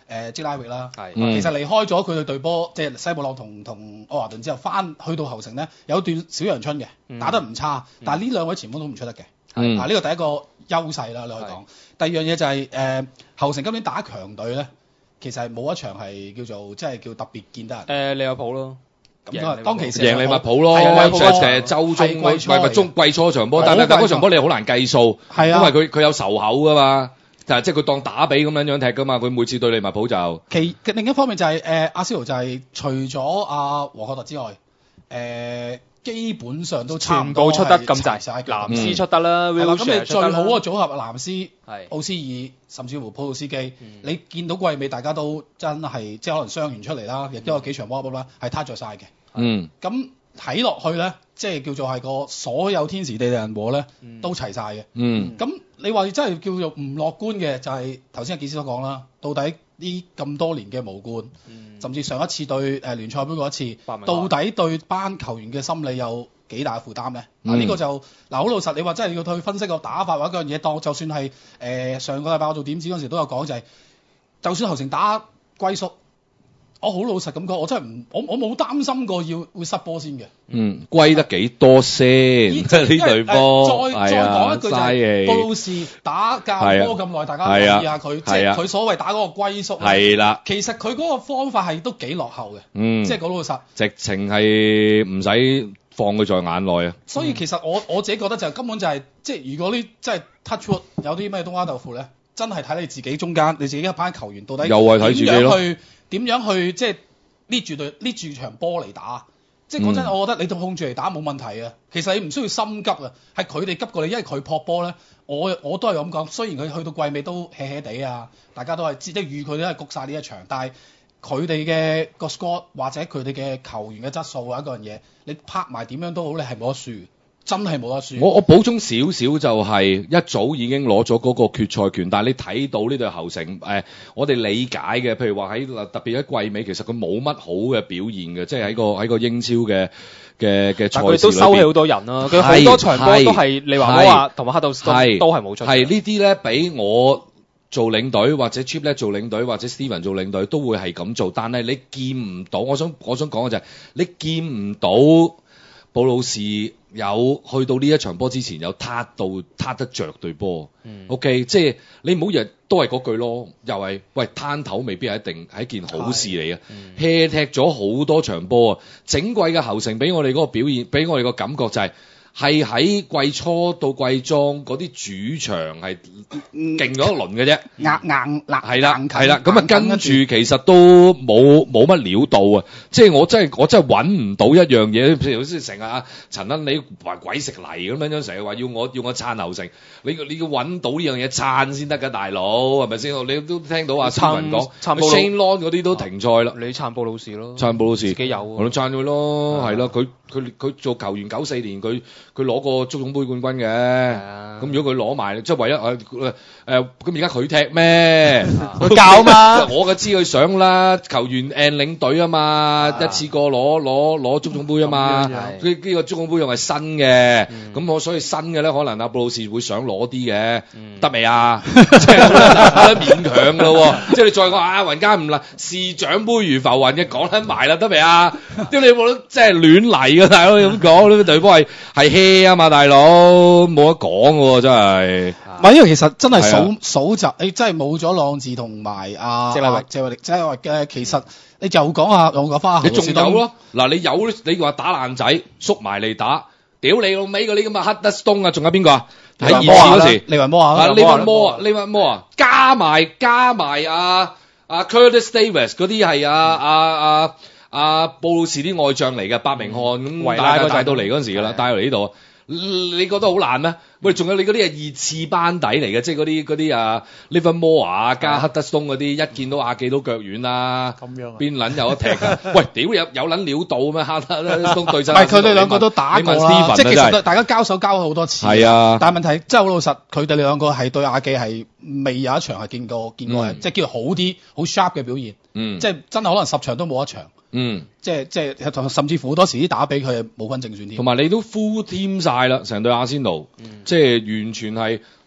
S7: 誒積拉域啦。
S6: 係
S7: 其實離開咗佢哋隊波，即係西布朗同同愛華頓之後，翻去到後城咧有段小陽春嘅，打得唔差，但係呢兩位前鋒都唔出得嘅。
S5: 嗯
S7: 啊，呢個第一個優勢啦，你可以講。第二樣嘢就係誒後城今年打強隊咧，其實係冇一場係叫做即係叫特別見得人。
S6: 誒利物浦咯。
S7: 咁都係當其時
S5: 贏利物浦咯，就係周中唔係唔係中季初場波，但係但係嗰場波你好難計數，因為佢佢有仇口噶嘛，但係即係佢當打比咁樣樣踢噶嘛，佢每次對利物浦就。
S7: 其另一方面就係誒阿仙奴就係除咗阿禾確特之外，誒基本上都差唔多
S6: 全部出得咁滯，
S7: 齊
S6: 藍斯出得啦，
S7: 係啦，咁你最好嘅組合藍斯、
S6: 係
S7: 奧斯爾，甚至乎普魯斯基，你見到季尾大家都真係即係可能傷完出嚟啦，亦都有幾場 warm up 啦，係攤著曬嘅。
S5: 嗯，
S7: 咁睇落去咧，即係叫做係個所有天時地利人和咧，都齊晒嘅。
S5: 嗯，
S7: 咁你話真係叫做唔樂觀嘅，就係頭先阿傑斯所講啦。到底呢咁多年嘅無冠，嗯、甚至上一次對誒、呃、聯賽杯嗰一次，到底對班球員嘅心理有幾大負擔咧？嗱、嗯，呢、啊這個就嗱好老實，你話真係要去分析個打法或者嗰樣嘢，當就算係誒、呃、上個禮拜我做點子嗰陣時都有講，就係、是、就算後城打龜縮。我好老實咁講，我真係唔，我我冇擔心過要會失波先嘅。嗯，
S5: 歸得幾多先？即係呢隊波。
S7: 再再講一句就係布魯士打教波咁耐，大家留意下佢，即係佢所謂打嗰個龜縮。係啦。其實佢嗰個方法係都幾落後嘅。嗯。即係講老實。直情係唔使放佢在眼內啊。所以其實我我自己覺得就根本就係、是，即係如果呢即係 touch wood 有啲咩冬瓜豆腐咧，真係睇你自己中間，你自己一班球員到底又係睇自己咯。點樣去即係捏住對捏住場波嚟打？即係講真，我覺得你同控住嚟打冇問題啊。其實你唔需要心急啊，係佢哋急過你，因為佢撲波咧。我我都係咁講，雖然佢去到季尾都 hea hea 地啊，大家都係即係預佢都係谷晒呢一場，但係佢哋嘅個 score 或者佢哋嘅球員嘅質素或者嗰樣嘢，你拍埋點樣都好，你係冇得輸。真係冇得輸。我我補充少少就係一早已經攞咗嗰個決賽權，但係你睇到呢隊後城誒、呃，我哋理解嘅，譬如話喺特別喺季尾，其實佢冇乜好嘅表現嘅，即係喺個喺個英超嘅嘅嘅賽事裏邊。但佢都收起好多人啦，佢好多場波都係你話我話同埋黑到都都係冇出。係呢啲咧，俾我做領隊或者 Chip 咧做領隊或者 Steven 做領隊都會係咁做，但係你見唔到。我想我想講嘅就係、是、你見唔到布魯士。有去到呢一場波之前有撻到撻得着對波、嗯、OK 即係你唔好日都係嗰句咯，又係喂攤頭未必係一定係一件好事嚟嘅。hea、嗯、踢咗好多場波啊，整季嘅後城俾我哋嗰個表現，俾我哋個感覺就係、是。係喺季初到季中嗰啲主場係勁咗一輪嘅啫，硬硬嗱係啦係啦，咁啊跟住其實都冇冇乜料到啊！即係我真係我真係揾唔到一樣嘢，譬如好似成日啊陳恩你話鬼食泥咁樣樣，成日話要我要我撐後城，你你要揾到呢樣嘢撐先得㗎，大佬係咪先？你都聽到阿斯文講，Shane Long 嗰啲都停賽啦，你撐布魯士咯，撐布魯士自己有，我都撐佢咯，係咯，佢佢佢做球員九四年佢。佢攞過足總杯冠軍嘅，咁、啊、如果佢攞埋，即係唯一誒誒，咁而家佢踢咩？佢教啊嘛，我嘅知佢想啦，球員 and 領隊啊嘛，啊一次過攞攞攞足總杯啊嘛，呢呢、呢個足總杯又係新嘅，咁、嗯、我所以新嘅咧，可能阿布魯士會想攞啲嘅，得未啊？即係打得勉強咯，即係你再講啊，雲加唔啦，視獎杯如浮雲嘅講得埋啦，得未啊？啲你冇得即係亂嚟嘅大佬咁講，呢個隊波係係啊嘛，大佬冇得講喎，真係。唔係，因為其實真係數數集，你真係冇咗朗治同埋阿謝偉謝偉力，謝偉力嘅其實你就講下，我講翻。你仲有咯？嗱，你有你話打爛仔，縮埋嚟打，屌你老味嗰啲咁嘅黑德斯東啊，仲有邊個啊？喺熱刺嗰時，利雲摩啊，利雲摩啊，利雲摩啊，加埋加埋阿阿 Curtis Davis 嗰啲係啊啊啊啊布魯士啲外將嚟嘅，伯明翰咁帶帶到嚟嗰陣時㗎啦，帶到嚟呢度。你覺得好爛咩？喂，仲有你嗰啲係熱刺班底嚟嘅，即係嗰啲嗰啲啊 Livermore 啊加黑德斯東嗰啲，一見到阿記都腳軟啦。咁樣啊？邊撚有得踢啊？喂，屌有有撚料到咩？黑德斯東對陣。唔係佢哋兩個都打過啦，即係其實大家交手交好多次。係啊。但係問題真係好老實，佢哋兩個係對阿記係未有一場係見過見過係、嗯、即係叫好啲好 sharp 嘅表現。嗯。即係真係可能十場都冇一場。嗯，即係即係，甚至乎好多時啲打比佢係冇分正選添。同埋你都 full team 晒啦，成隊阿仙奴，嗯、即係完全係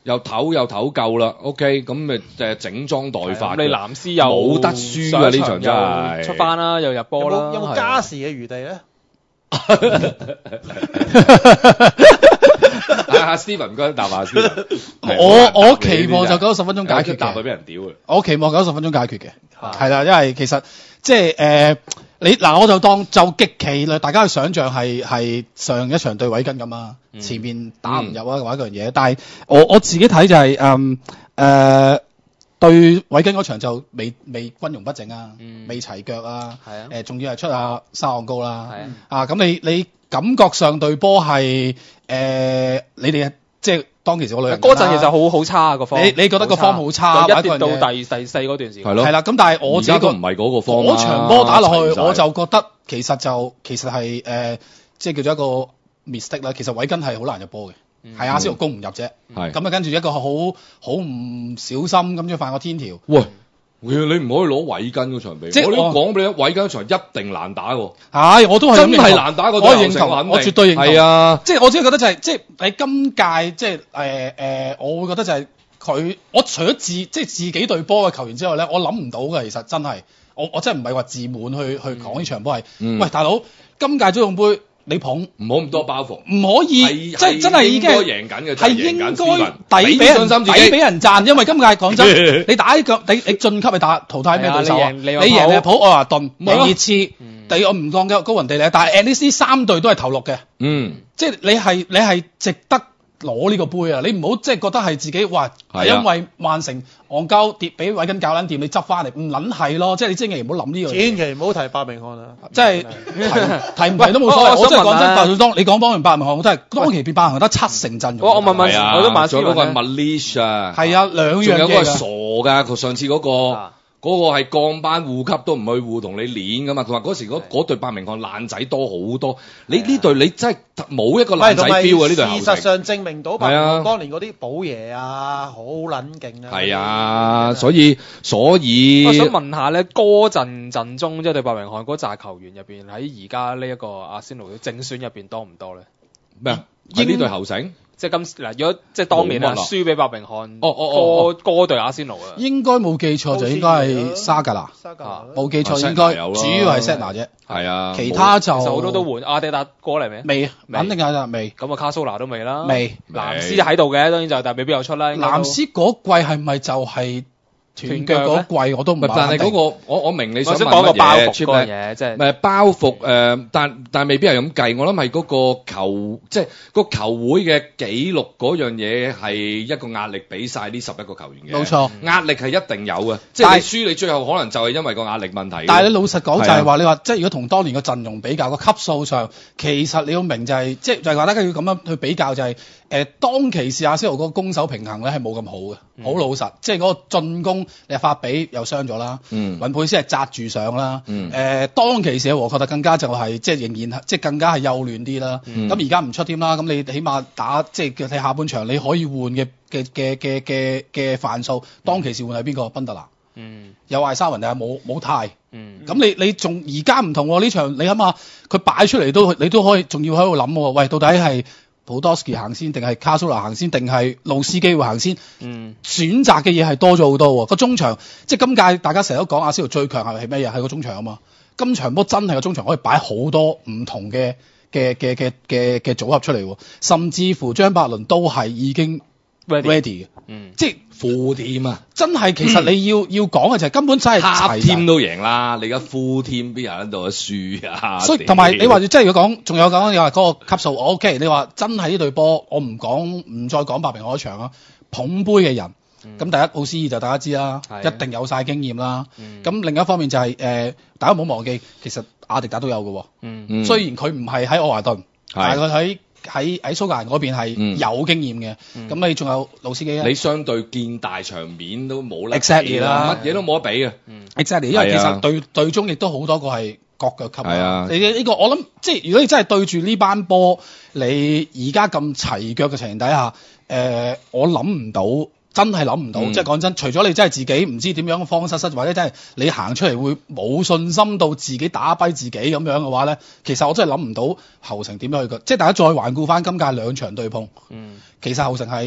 S5: 又唞又唞夠啦，OK，咁咪誒整裝待發。
S6: 你藍絲又
S5: 冇得輸啊！呢場真係
S6: 出翻啦，又入波啦。
S8: 有冇加時嘅餘地咧？
S5: 阿 Steven 唔該答下 Steven。
S7: 我我期望就九十分鐘解決嘅。
S5: 答佢俾人屌嘅。
S7: 我期望九十分鐘解決嘅，係啦，因為其實即係誒你嗱，我就當就極其啦，大家去想像係係上一場對韋根咁啊，嗯、前面打唔入啊，或者一樣嘢。但係我我自己睇就係誒誒對韋根嗰場就未未軍容不整啊，嗯、未齊腳啊，誒仲、呃、要係出下沙岸高啦，啊咁你你感覺上對波係誒你哋即係。當其時我女人
S6: 嗰陣其實好好差個方，
S7: 你你覺得個方好差，
S6: 一跌到第第四嗰段時間
S5: 係咯，
S7: 係啦。咁但係我自己
S5: 都唔係嗰個方
S7: 嗰場波打落去，我就覺得其實就其實係誒，即係叫做一個 mistake 啦。其實韋根係好難入波嘅，係阿仙奴攻唔入啫。係咁啊，跟住一個好好唔小心咁樣犯個天條。
S5: 喂！你唔可以攞韋根嗰場比，即係我都講俾你，韋根嗰場一定難打喎。係，
S7: 我都係
S5: 真係難打嗰場，
S7: 我認同，我絕對認同。
S5: 係啊，
S7: 即係我只係覺得就係、是，即係你今屆即係誒誒，我會覺得就係佢，我除咗自即係自己隊波嘅球員之外咧，我諗唔到嘅，其實真係，我我真係唔係話自滿去去講呢場波係，
S5: 嗯、
S7: 喂大佬，今屆足總杯。你捧
S5: 唔好咁多包袱，
S7: 唔可以，即係真係已經係
S5: 贏緊嘅，
S7: 係應該抵俾人抵俾人賺，因為今屆講真，你打呢個你你晉級你打淘汰咩對手啊？你贏利物浦、愛華頓、贏熱刺，第我唔講嘅高雲地利，但係 at least 呢三隊都係頭六嘅，嗯，即係你係你係值得攞呢個杯啊！你唔好即係覺得係自己哇，係因為曼城戇鳩跌俾韋根教撚掂，你執翻嚟唔撚係咯，即係你千祈唔好諗呢樣嘢。千祈唔好提伯明翰啊！即係提唔提都冇所謂。我真係講真，就當你講幫完伯明翰，我都係當期變伯明翰得七成陣容。我我問問，我都問。
S5: 仲有嗰個 Malish 啊，
S7: 係啊，兩樣嘢。仲有嗰個
S5: 傻㗎，佢上次嗰個。嗰個係降班護級都唔去護同你練噶嘛？佢話嗰時嗰嗰隊伯明翰爛仔多好多，你呢隊你真係冇一個爛仔標啊！呢隊後
S8: 事實上證明到伯明翰當年嗰啲寶爺啊，好撚勁啊！
S5: 係啊，所以所以
S6: 我想問下咧，嗰陣陣中即係對伯明翰嗰紮球員入邊，喺而家呢一個阿仙奴嘅正選入邊多唔多咧？
S5: 咩啊？係呢隊後城？
S6: 即係今嗱，如果即係當年啊，輸俾伯明翰，
S5: 哦哦哦，
S6: 嗰隊阿仙奴啊，
S7: 應該冇記錯就應該係沙格拿，冇記錯應該主要係 Setna 啫，
S5: 係啊，
S7: 其他就
S6: 其實好多都換阿迪達過嚟未？
S7: 未，肯定係啦，未。
S6: 咁啊，卡蘇拿都未啦，
S7: 未。
S6: 藍斯喺度嘅，當然就但係未必有出啦。
S7: 藍斯嗰季係咪就係？斷腳嗰季我都唔係，
S5: 但係嗰個我我明你想問
S6: 乜嘢？嗰樣嘢即係
S5: 誒包袱誒，但但未必係咁計。我諗係嗰個球即係個球會嘅紀錄嗰樣嘢係一個壓力俾晒呢十一個球員嘅。
S7: 冇錯，
S5: 壓力係一定有嘅。即係你輸，你最後可能就係因為個壓力問題。
S7: 但係你老實講就係話，你話即係如果同當年嘅陣容比較個級數上，其實你要明就係即係就係話大家要咁樣去比較就係誒當其時阿仙奴嗰個攻守平衡咧係冇咁好嘅，好老實。即係嗰個進攻你法比又傷咗啦，雲佩斯係紮住上啦，誒當其時和確特更加就係即係仍然即係更加係幼嫩啲啦。咁而家唔出添啦，咁你起碼打即係睇下半場你可以換嘅嘅嘅嘅嘅嘅範數，當其時換係邊個？賓特拿，有艾沙雲定係冇冇泰？咁你你仲而家唔同喎呢場，你諗下佢擺出嚟都你都可以仲要喺度諗喎，喂到底係普多斯基行先，定係卡蘇拿行先，定係路斯基會行先？嗯，選擇嘅嘢係多咗好多喎。個中場即係今屆大家成日都講阿仙奴最強係係咩嘢？係個中場啊嘛。今場波真係個中場可以擺好多唔同嘅嘅嘅嘅嘅嘅組合出嚟喎。甚至乎張伯倫都係已經 ready 嘅。嗯，即係
S5: 副添啊！
S7: 真係其實你要、嗯、要講嘅就係根本真係齊
S5: 添都贏啦。你而家副添邊有喺度輸啊？
S7: 所以同埋你話即係如果講，仲有講又話嗰個級數 OK。你話真係呢隊波，我唔講唔再講伯明翰嗰場啊，捧杯嘅人。咁、嗯、第一奧斯爾就大家知啦，一定有晒經驗啦。咁、嗯、另一方面就係、是、誒、呃，大家唔好忘記，其實阿迪達都有嘅。嗯，雖然佢唔係喺愛華頓，但係佢喺。喺喺蘇格蘭嗰邊係有經驗嘅，咁、嗯、你仲有老司機啊？
S5: 你相對見大場面都冇啦
S7: exactly 啦，
S5: 乜嘢都冇得比嘅。
S7: exactly，因為其實隊隊中亦都好多個係國腳級。係啊，你呢、呢個我諗，即係如果你真係對住呢班波，你而家咁齊腳嘅情形底下，誒、呃，我諗唔到。真係諗唔到，嗯、即係講真，除咗你真係自己唔知點樣慌失失，或者真係你行出嚟會冇信心到自己打跛自己咁樣嘅話咧，其實我真係諗唔到後程點樣去嘅。即係大家再環顧翻今屆兩場對碰，嗯、其實後程係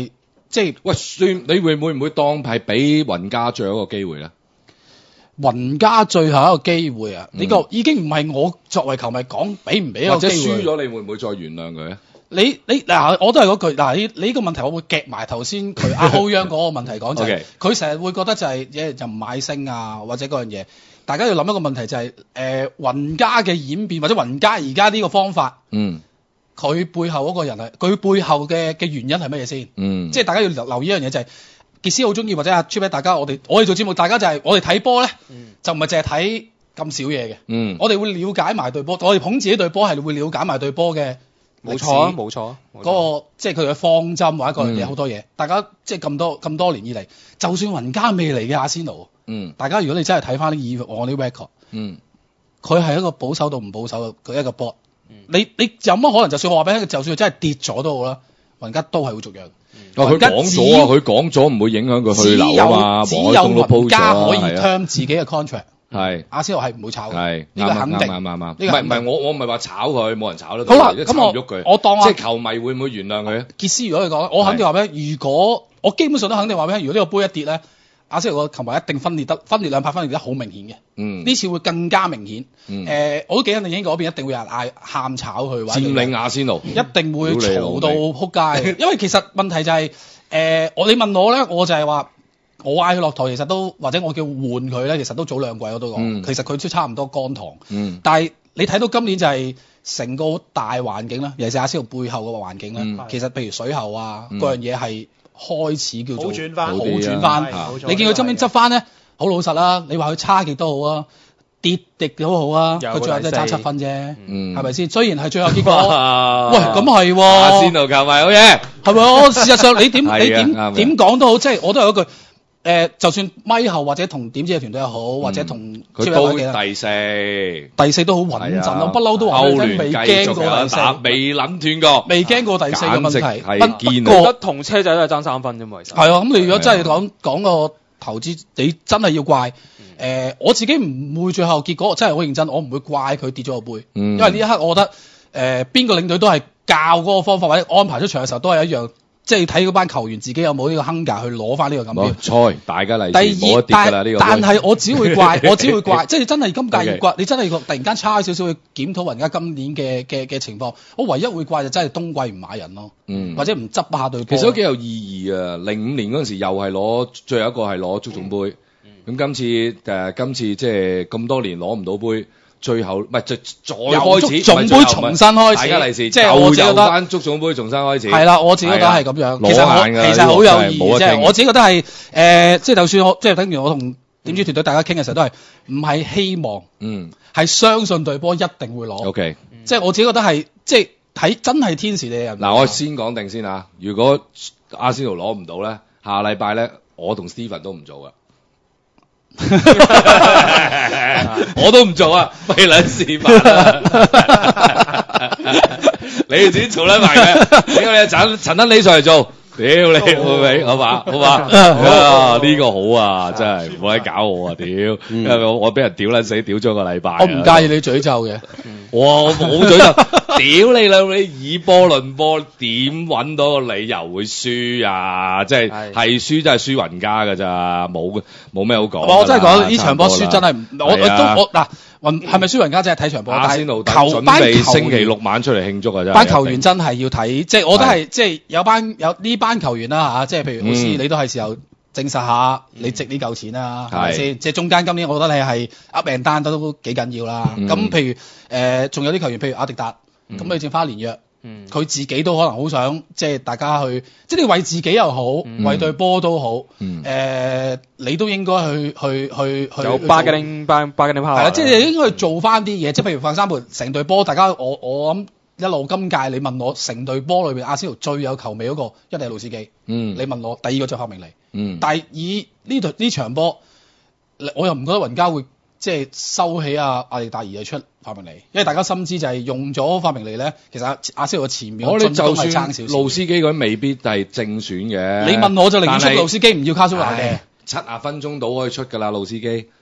S7: 即係
S5: 喂，算你會唔會唔會當係俾雲加最後一個機會咧？
S7: 雲加最後一個機會啊！呢、
S5: 嗯、
S7: 個已經唔係我作為球迷講俾唔俾一個機會。
S5: 或者輸咗，你會唔會再原諒佢咧？
S7: 你你嗱，我都係嗰句嗱，你你呢個問題我會夾埋頭先佢阿歐央嗰個問題講就係、是，佢成日會覺得就係嘢就唔買星啊，或者嗰樣嘢。大家要諗一個問題就係、是，誒、呃、雲加嘅演變或者雲加而家呢個方法，
S5: 嗯，
S7: 佢背後嗰個人係佢背後嘅嘅原因係乜嘢先？嗯，即係大家要留留意一樣嘢就係、是。傑斯好中意或者阿 Chip 大家我哋我哋做節目，大家就係、是、我哋睇波咧，嗯、就唔係淨係睇咁少嘢嘅。嗯，我哋會了解埋隊波，我哋捧自己隊波係會了解埋隊波嘅。
S6: 冇錯啊，冇錯啊。嗰、
S7: 那個即係佢嘅方針或者嗰樣嘢好多嘢。大家即係咁多咁多年以嚟，就算雲加未嚟嘅阿仙奴，嗯，大家如果你真係睇翻啲以我啲 record，嗯，佢係一個保守到唔保守嘅一個波。嗯、你你有乜可能？就算我話俾你，就算佢真係跌咗都好啦，雲加都係會續約。
S5: 哦，佢講咗啊，佢講咗唔會影響佢去留啊嘛。
S7: 只有雲加可以 term 自己嘅 contract。
S5: 係，
S7: 阿仙奴係唔會炒嘅。
S5: 係，
S7: 呢個肯定。
S5: 啱啱啱。唔係唔係，我我唔係話炒佢，冇人炒得。
S7: 好啦，咁我我當
S5: 即係球迷會唔會原諒佢咧？
S7: 傑斯如果佢講，我肯定話俾你，如果我基本上都肯定話俾你，如果呢個杯一跌咧，阿仙奴個球迷一定分裂得分裂兩派，分裂得好明顯嘅。嗯。呢次會更加明顯。嗯。誒，我都幾肯定，嗰邊一定會有人嗌喊炒佢，
S5: 佔領阿仙奴。
S7: 一定會嘈到撲街。因為其實問題就係。誒、呃，我你問我咧，我就係話，我嗌佢落台，其實都或者我叫換佢咧，其實都早兩季我都講，嗯、其實佢都差唔多乾塘。嗯。但係你睇到今年就係成個大環境啦，尤其是阿仙奴背後嗰個環境咧，嗯、其實譬如水喉啊，嗰、嗯、樣嘢係開始叫做好轉翻，好轉翻。你見佢今年執翻咧，好老實啦。你話佢差極都好啊。跌跌都好啊，佢最後都係爭七分啫，係咪先？雖然係最後結果，喂，咁係喎。
S5: 阿仙奴球迷好嘢，
S7: 係咪？我事實上你點你點點講都好，即係我都係嗰句，誒，就算咪後或者同點知嘅團隊又好，或者同
S5: 佢都第四，
S7: 第四都好穩陣咯，不嬲都話
S5: 歐聯
S7: 未驚過第四，
S5: 未諗斷過，
S7: 未驚過第四嘅問題。
S6: 不過同車仔都係爭三分啫嘛，其實
S7: 係啊。咁你如果真係講講個投資，你真係要怪。誒、呃，我自己唔會最後結果真係好認真，我唔會怪佢跌咗個杯，嗯、因為呢一刻我覺得誒邊、呃、個領隊都係教嗰個方法或者安排出場嘅時候都係一樣，即係睇嗰班球員自己有冇呢個 hunger 去攞翻呢個錦標。
S5: 錯，大家嚟。第二，
S7: 但但係我只會怪，我只會怪，即係真係今屆要怪，Okay. 你真係突然間差少少去檢討人家今年嘅嘅嘅情況。我唯一會怪就真係冬季唔買人咯，嗯、或者唔執下對波。
S5: 其實都幾有意義啊！零五年嗰陣時又係攞最後一個係攞足總杯。嗯咁今次誒、呃，今次即係咁多年攞唔到杯，最後唔係再再開始，
S7: 總杯重新開始，
S5: 大家利是，
S7: 即係我自己覺得
S5: 翻足總杯重新開始。
S7: 係啦，我自己覺得係咁樣。其實我其實好有意義，即係我自己覺得係誒、呃，即係就算我即係等於我同點知團隊大家傾嘅時候都係唔係希望，嗯，係相信隊波一定會攞。OK，即係我自己覺得係即係睇真係天時地利人和。
S5: 嗱，我先講定先啊，如果阿仙奴攞唔到咧，下禮拜咧，我同 Steven 都唔做噶。我都唔做啊，費撚事嘛！你哋自己做得埋嘅，你我哋陳陳德理上嚟做，屌你老味，好嘛好嘛啊！呢個好啊，真係唔好喺搞我啊！屌，因為我我俾人屌撚死，屌咗個禮拜。
S7: 我唔介意你詛咒嘅，
S5: 哇！我冇詛咒，屌你兩你以波論波，點揾到個理由會輸啊？即係係輸，真係輸雲加㗎咋，冇冇咩好講。
S7: 我真係講呢場波輸真係唔，我我都我嗱雲係咪輸雲加真係睇場波？
S5: 阿仙奴準備星期六晚出嚟慶祝啊！真係
S7: 班球員真係要睇，即係我都係即係有班有呢班球員啦嚇，即係譬如老師，你都係時候證實下你值呢嚿錢啦，係咪先？即係中間今年我覺得你係噏命單都幾緊要啦。咁譬如誒，仲有啲球員，譬如阿迪達，咁你剩翻連約。嗯，佢自己都可能好想，即係大家去，即係你為自己又好，嗯、為隊波都好，嗯，誒、呃，你都應該去去去去
S6: 有 bargaining bargaining power，係啦，
S7: 即係你應該去做翻啲嘢，即係譬如放三盤成隊波，大家我我諗一路今屆你問我成隊波裏邊阿仙奴最有球味嗰個一定係魯斯基，嗯，你問我第二個就發明嚟，嗯，但係以呢隊呢場波，我又唔覺得雲加會。即係收起阿阿迪達爾出法明尼，因為大家深知就係用咗法明尼咧，其實阿阿仙奴嘅前面我哋就算
S5: 路斯基嗰啲未必係正選嘅。
S7: 你問我就寧願出路斯基，唔要卡蘇拿嘅。
S5: 七十分鐘到可以出㗎啦，路斯基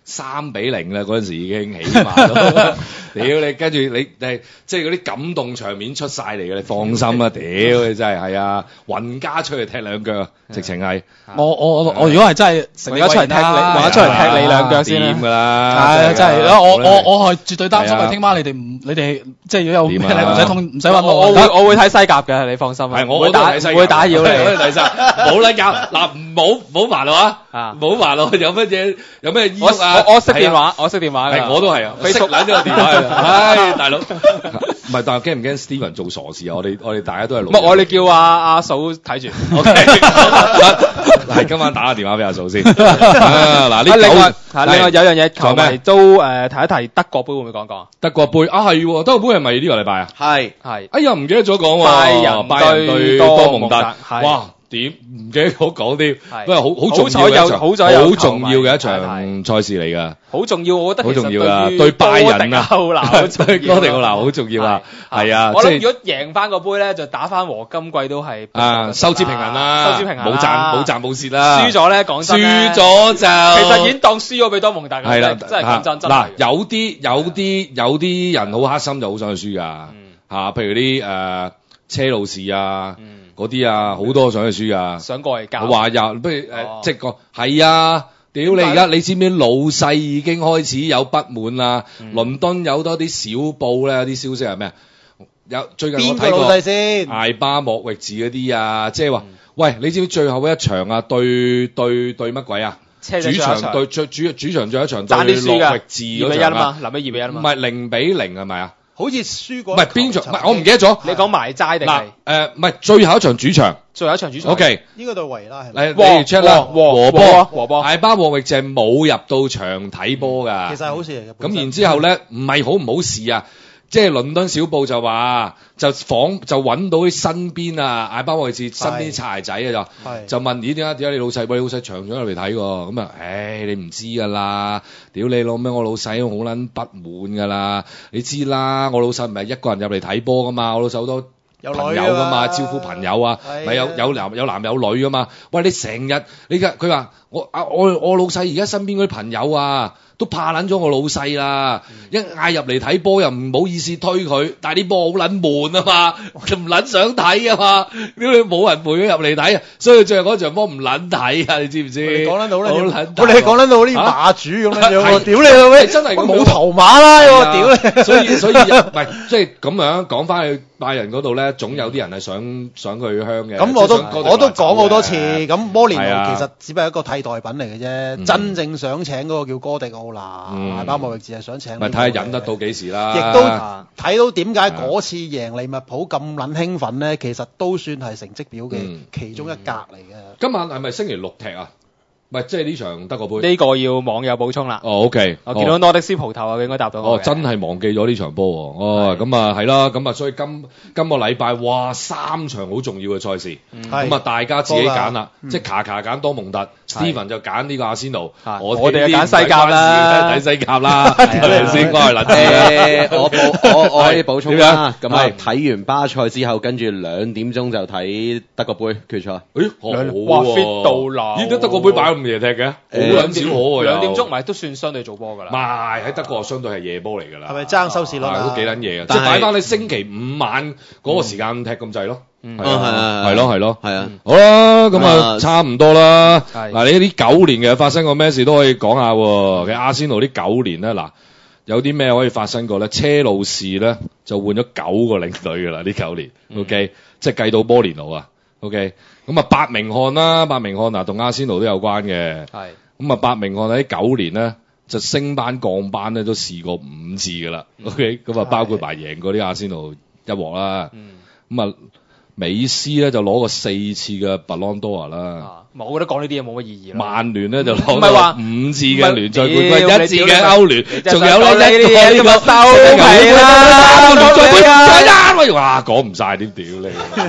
S5: 三比零啦，嗰陣時已經起碼都，屌你，跟住你誒，即係嗰啲感動場面出晒嚟嘅，你放心啦，屌你真係係啊，雲加出去踢兩腳，直情係。
S7: 我我我我如果係真係成咗出嚟踢你，或者出嚟踢你兩腳先
S5: 掂㗎啦，
S7: 係真係，我我我係絕對擔心佢聽晚你哋唔，你哋即係如果有咩你唔使痛唔使揾我，
S6: 我會我會睇西甲嘅，你放心啊，
S5: 係我
S6: 會打唔會打擾你，
S5: 我都睇西，冇撚搞嗱，唔好唔好煩咯啊，唔好煩咯，有乜嘢有咩醫喐啊？
S6: 我我識電話，我識電話㗎，
S5: 我都係啊，識撚咗個電話啊，唉大佬，唔係，但係驚唔驚 Steven 做傻事啊？我哋我哋大家都係老，
S6: 唔係我哋叫阿阿嫂睇住
S5: ，OK，係今晚打個電話俾阿嫂先。嗱呢
S6: 另外另外有樣嘢球迷都誒提一提德國杯會唔會講講？
S5: 德國杯啊係，德國杯係咪呢個禮拜啊？
S9: 係
S6: 係，
S5: 哎呀唔記得咗講喎，拜仁對多蒙特，哇！點唔記得咗講添，不過好好重要嘅一場，好重要嘅一場賽事嚟㗎，
S6: 好重要，我覺得
S5: 好重要㗎，對拜仁啊，對哥迪奧拿好重要啊，係啊，
S6: 我諗如果贏翻個杯咧，就打翻和，今季都係
S5: 啊收支平衡啦，
S6: 收支平衡，
S5: 冇賺冇賺冇蝕啦，
S6: 輸咗咧講真，
S5: 輸咗就其
S6: 實已經當輸咗俾多蒙特㗎，係啦，真係講真真
S5: 嗱，有啲有啲有啲人好黑心就好想去輸㗎，嚇，譬如啲誒車路士啊。嗰啲啊，好多想去輸啊，
S6: 想過嚟教。
S5: 我話呀，不如誒，呃哦、即係講係啊，屌你而家，你知唔知老細已經開始有不滿啦？嗯、倫敦有多啲小報咧，啲消息係咩啊？有最近我睇過邊個老細先？艾巴莫域治嗰啲啊，即係話，嗯、喂，你知唔知最後一場啊？對對對乜鬼啊？主場對主主主場最後一場對諾域治嗰場啊，
S6: 臨尾二比一啊嘛，
S5: 唔係零比零係咪啊？
S8: 好似輸過，
S5: 唔係邊場？唔係我唔記得咗。
S6: 你講埋齋定係？
S5: 誒唔係最後一場主場，
S6: 最後一場主場。
S5: O K，
S8: 應該對維拉係咪？
S5: 你 check 啦，和波
S6: 和波。
S5: 艾巴莫域就係冇入到場睇波㗎。
S8: 其實係好事嚟嘅。
S5: 咁然之後咧，唔係好唔好事啊？即係倫敦小報就話，就訪就揾到啲身邊啊，艾巴莫域治身邊擦鞋仔啊就，就問咦點解點解你老細喂你老細長咗入嚟睇喎？咁啊，唉你唔知㗎啦，屌你老咩我老細好撚不滿㗎啦，你知啦，我老細唔係一個人入嚟睇波㗎嘛，我老細好多朋友㗎嘛，招呼朋友啊，咪有有男有男有女㗎嘛，喂你成日你嘅佢話我啊我我老細而家身邊嗰啲朋友啊。都怕撚咗我老細啦，嗯、一嗌入嚟睇波又唔好意思推佢，但係啲波好撚悶啊嘛，就唔撚想睇啊嘛，屌你冇人陪佢入嚟睇啊，所以最後嗰場波唔撚睇啊，你知唔知？你講撚到咧，我
S8: 哋講撚到啲馬主咁樣樣喎，屌你老味，
S5: 真係
S8: 冇頭馬啦喎，屌你！
S5: 所以所以唔係即係咁樣講翻去拜仁嗰度咧，總有啲人係想想佢香嘅。
S8: 咁我都我都講好多次，咁摩連奴其實只不過係一個替代品嚟嘅啫，真正想請嗰個叫哥迪奧。嗱，艾巴莫域治係想請，
S5: 咪睇下忍得到幾時啦。
S8: 亦都睇到點解嗰次贏利物浦咁撚興奮咧？其實都算係成績表嘅其中一格嚟嘅。
S5: 今晚係咪星期六踢啊？唔係，即係呢場德國杯。
S6: 呢個要網友補充啦。
S5: 哦 ，OK。
S6: 我見到諾迪斯葡萄啊，佢應該答到我。
S5: 哦，真係忘記咗呢場波喎。哦，咁啊係啦，咁啊所以今今個禮拜哇三場好重要嘅賽事，咁啊大家自己揀啦，即係卡卡揀多蒙特 ，Steven 就揀呢個阿仙奴，我
S6: 我哋揀西甲啦，
S5: 睇西甲啦，係咪先？我係諗
S9: 誒，我補我我可以補充啦。咁啊睇完巴塞之後，跟住兩點鐘就睇德國杯決賽。
S5: 誒，好
S6: 哇 fit 到啦！
S5: 依家德國杯擺咁夜踢嘅，好撚少可喎。
S6: 兩點鐘咪都算相對早波㗎啦。
S5: 唔係喺德國相對係夜波嚟㗎啦。
S8: 係咪爭收視率啊？
S5: 都幾撚夜啊！即係擺翻你星期五晚嗰個時間踢咁滯咯。係啊，係咯，係咯，係啊。好啦，咁啊差唔多啦。嗱，你啲九年嘅發生過咩事都可以講下喎。其實阿仙奴啲九年咧，嗱有啲咩可以發生過咧？車路士咧就換咗九個領隊㗎啦，呢九年。OK，即係計到摩連奴啊。OK，咁啊，伯明翰啦，伯明翰嗱同阿仙奴都有關嘅。係。咁啊，伯明翰喺九年咧就升班降班咧都試過五次㗎啦。OK，咁啊包括埋贏過啲阿仙奴一鑊啦。咁啊。美斯咧就攞過四次嘅拔朗多亞啦，
S6: 我覺得講呢啲嘢冇乜意義啦。
S5: 曼聯咧就攞過五次嘅聯賽冠軍，一次嘅歐聯，仲有呢啲嘢呢個收皮啦，聯賽冠軍，哇講唔晒點屌你，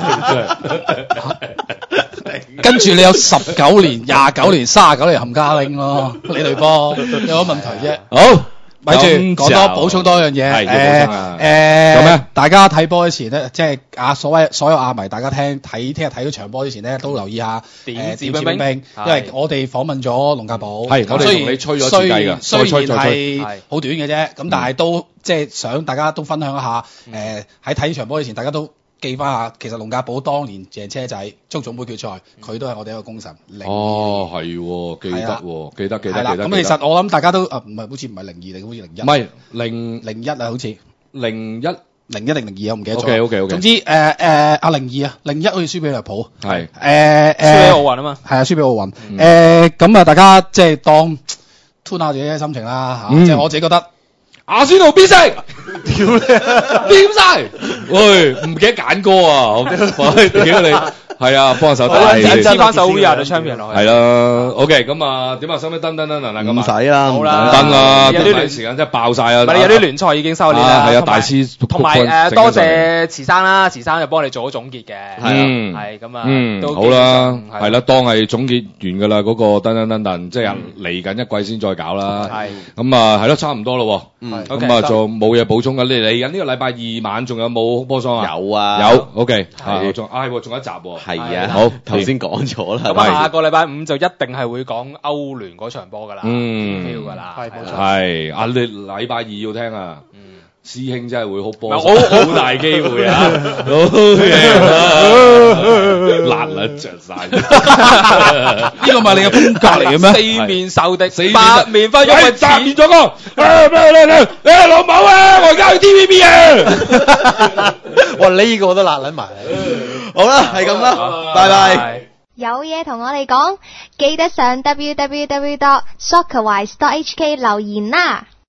S7: 跟住你有十九年、廿九年、卅九年冚家拎咯，你隊波有乜問題啫？
S5: 好。
S7: 咪住講多補充多樣嘢，
S5: 係
S7: 誒誒，
S5: 有咩？
S7: 大家睇波之前咧，即係啊所謂所有亞迷，大家聽睇聽日睇嗰場波之前咧，都留意下
S6: 點指
S7: 點兵兵，因為我哋訪問咗龍格堡，
S5: 係我哋同你吹咗次雞㗎，
S7: 雖然
S5: 再吹再吹，
S7: 係好短嘅啫，咁但係都即係想大家都分享一下，誒喺睇呢場波之前，大家都記翻下，其實龍格堡當年贏車仔足總杯決賽，佢都係我哋一個功臣。
S5: 哦，係喎，記得喎，記得記得記得。
S7: 咁其實我諗大家都啊，唔係好似唔係零二定好似零一？
S5: 唔係零
S7: 零一啊，好似
S5: 零一
S7: 零一定零二，我唔記得咗。
S5: OK OK OK。
S7: 總之誒誒啊零二啊，零一好似輸俾利物浦。
S5: 係誒誒，
S7: 輸
S6: 俾奧運啊嘛。
S7: 係啊，輸俾奧運。誒咁啊，大家即係當 tune 下自己嘅心情啦嚇。即係我自己覺得。
S5: 阿仙奴必勝，屌你，點晒？喂，唔記得揀歌啊！我屌你，係啊，幫手帶，
S6: 黐翻首 We Are The Champion 落去。
S5: 係啦 ，OK，咁啊，點啊？使唔使登登登登登咁啊？
S9: 唔使啦，
S6: 好啦，
S5: 登啦，
S6: 有啲聯
S5: 時間真係爆晒啊！
S6: 唔係有啲聯賽已經收斂啦，
S5: 係啊，大師
S6: 同埋誒多謝慈生啦，慈生就幫你做咗總結嘅，
S5: 係
S6: 係咁啊，
S5: 嗯，好啦，係啦，當係總結完㗎啦，嗰個登登登登，即係嚟緊一季先再搞啦，係，咁啊，係咯，差唔多咯。咁啊，仲冇嘢補充㗎？你嚟緊呢個禮拜二晚仲有冇波桑啊？
S9: 有啊，
S5: 有 OK，係仲唉喎，仲有一集喎。
S9: 係啊，
S5: 好
S9: 頭先講咗啦。
S6: 咁啊，下個禮拜五就一定係會講歐聯嗰場波㗎啦，
S5: 嗯，
S6: 票㗎啦，係冇錯。
S5: 係啊，你禮拜二要聽啊。師兄真係會好波，好好大機會啊！好嘢，辣啦着晒，
S7: 呢個咪你嘅風格嚟嘅咩？
S6: 四面受敵，
S5: 四
S6: 八面分憂，
S5: 砸面咗個，誒咩咩咩，誒老母啊！我而家去 T V B 啊！
S8: 哇，呢個都辣撚埋。
S9: 好啦，係咁啦，拜拜。
S4: 有嘢同我哋講，記得上 w w w dot soccerwise dot h k 留言啦。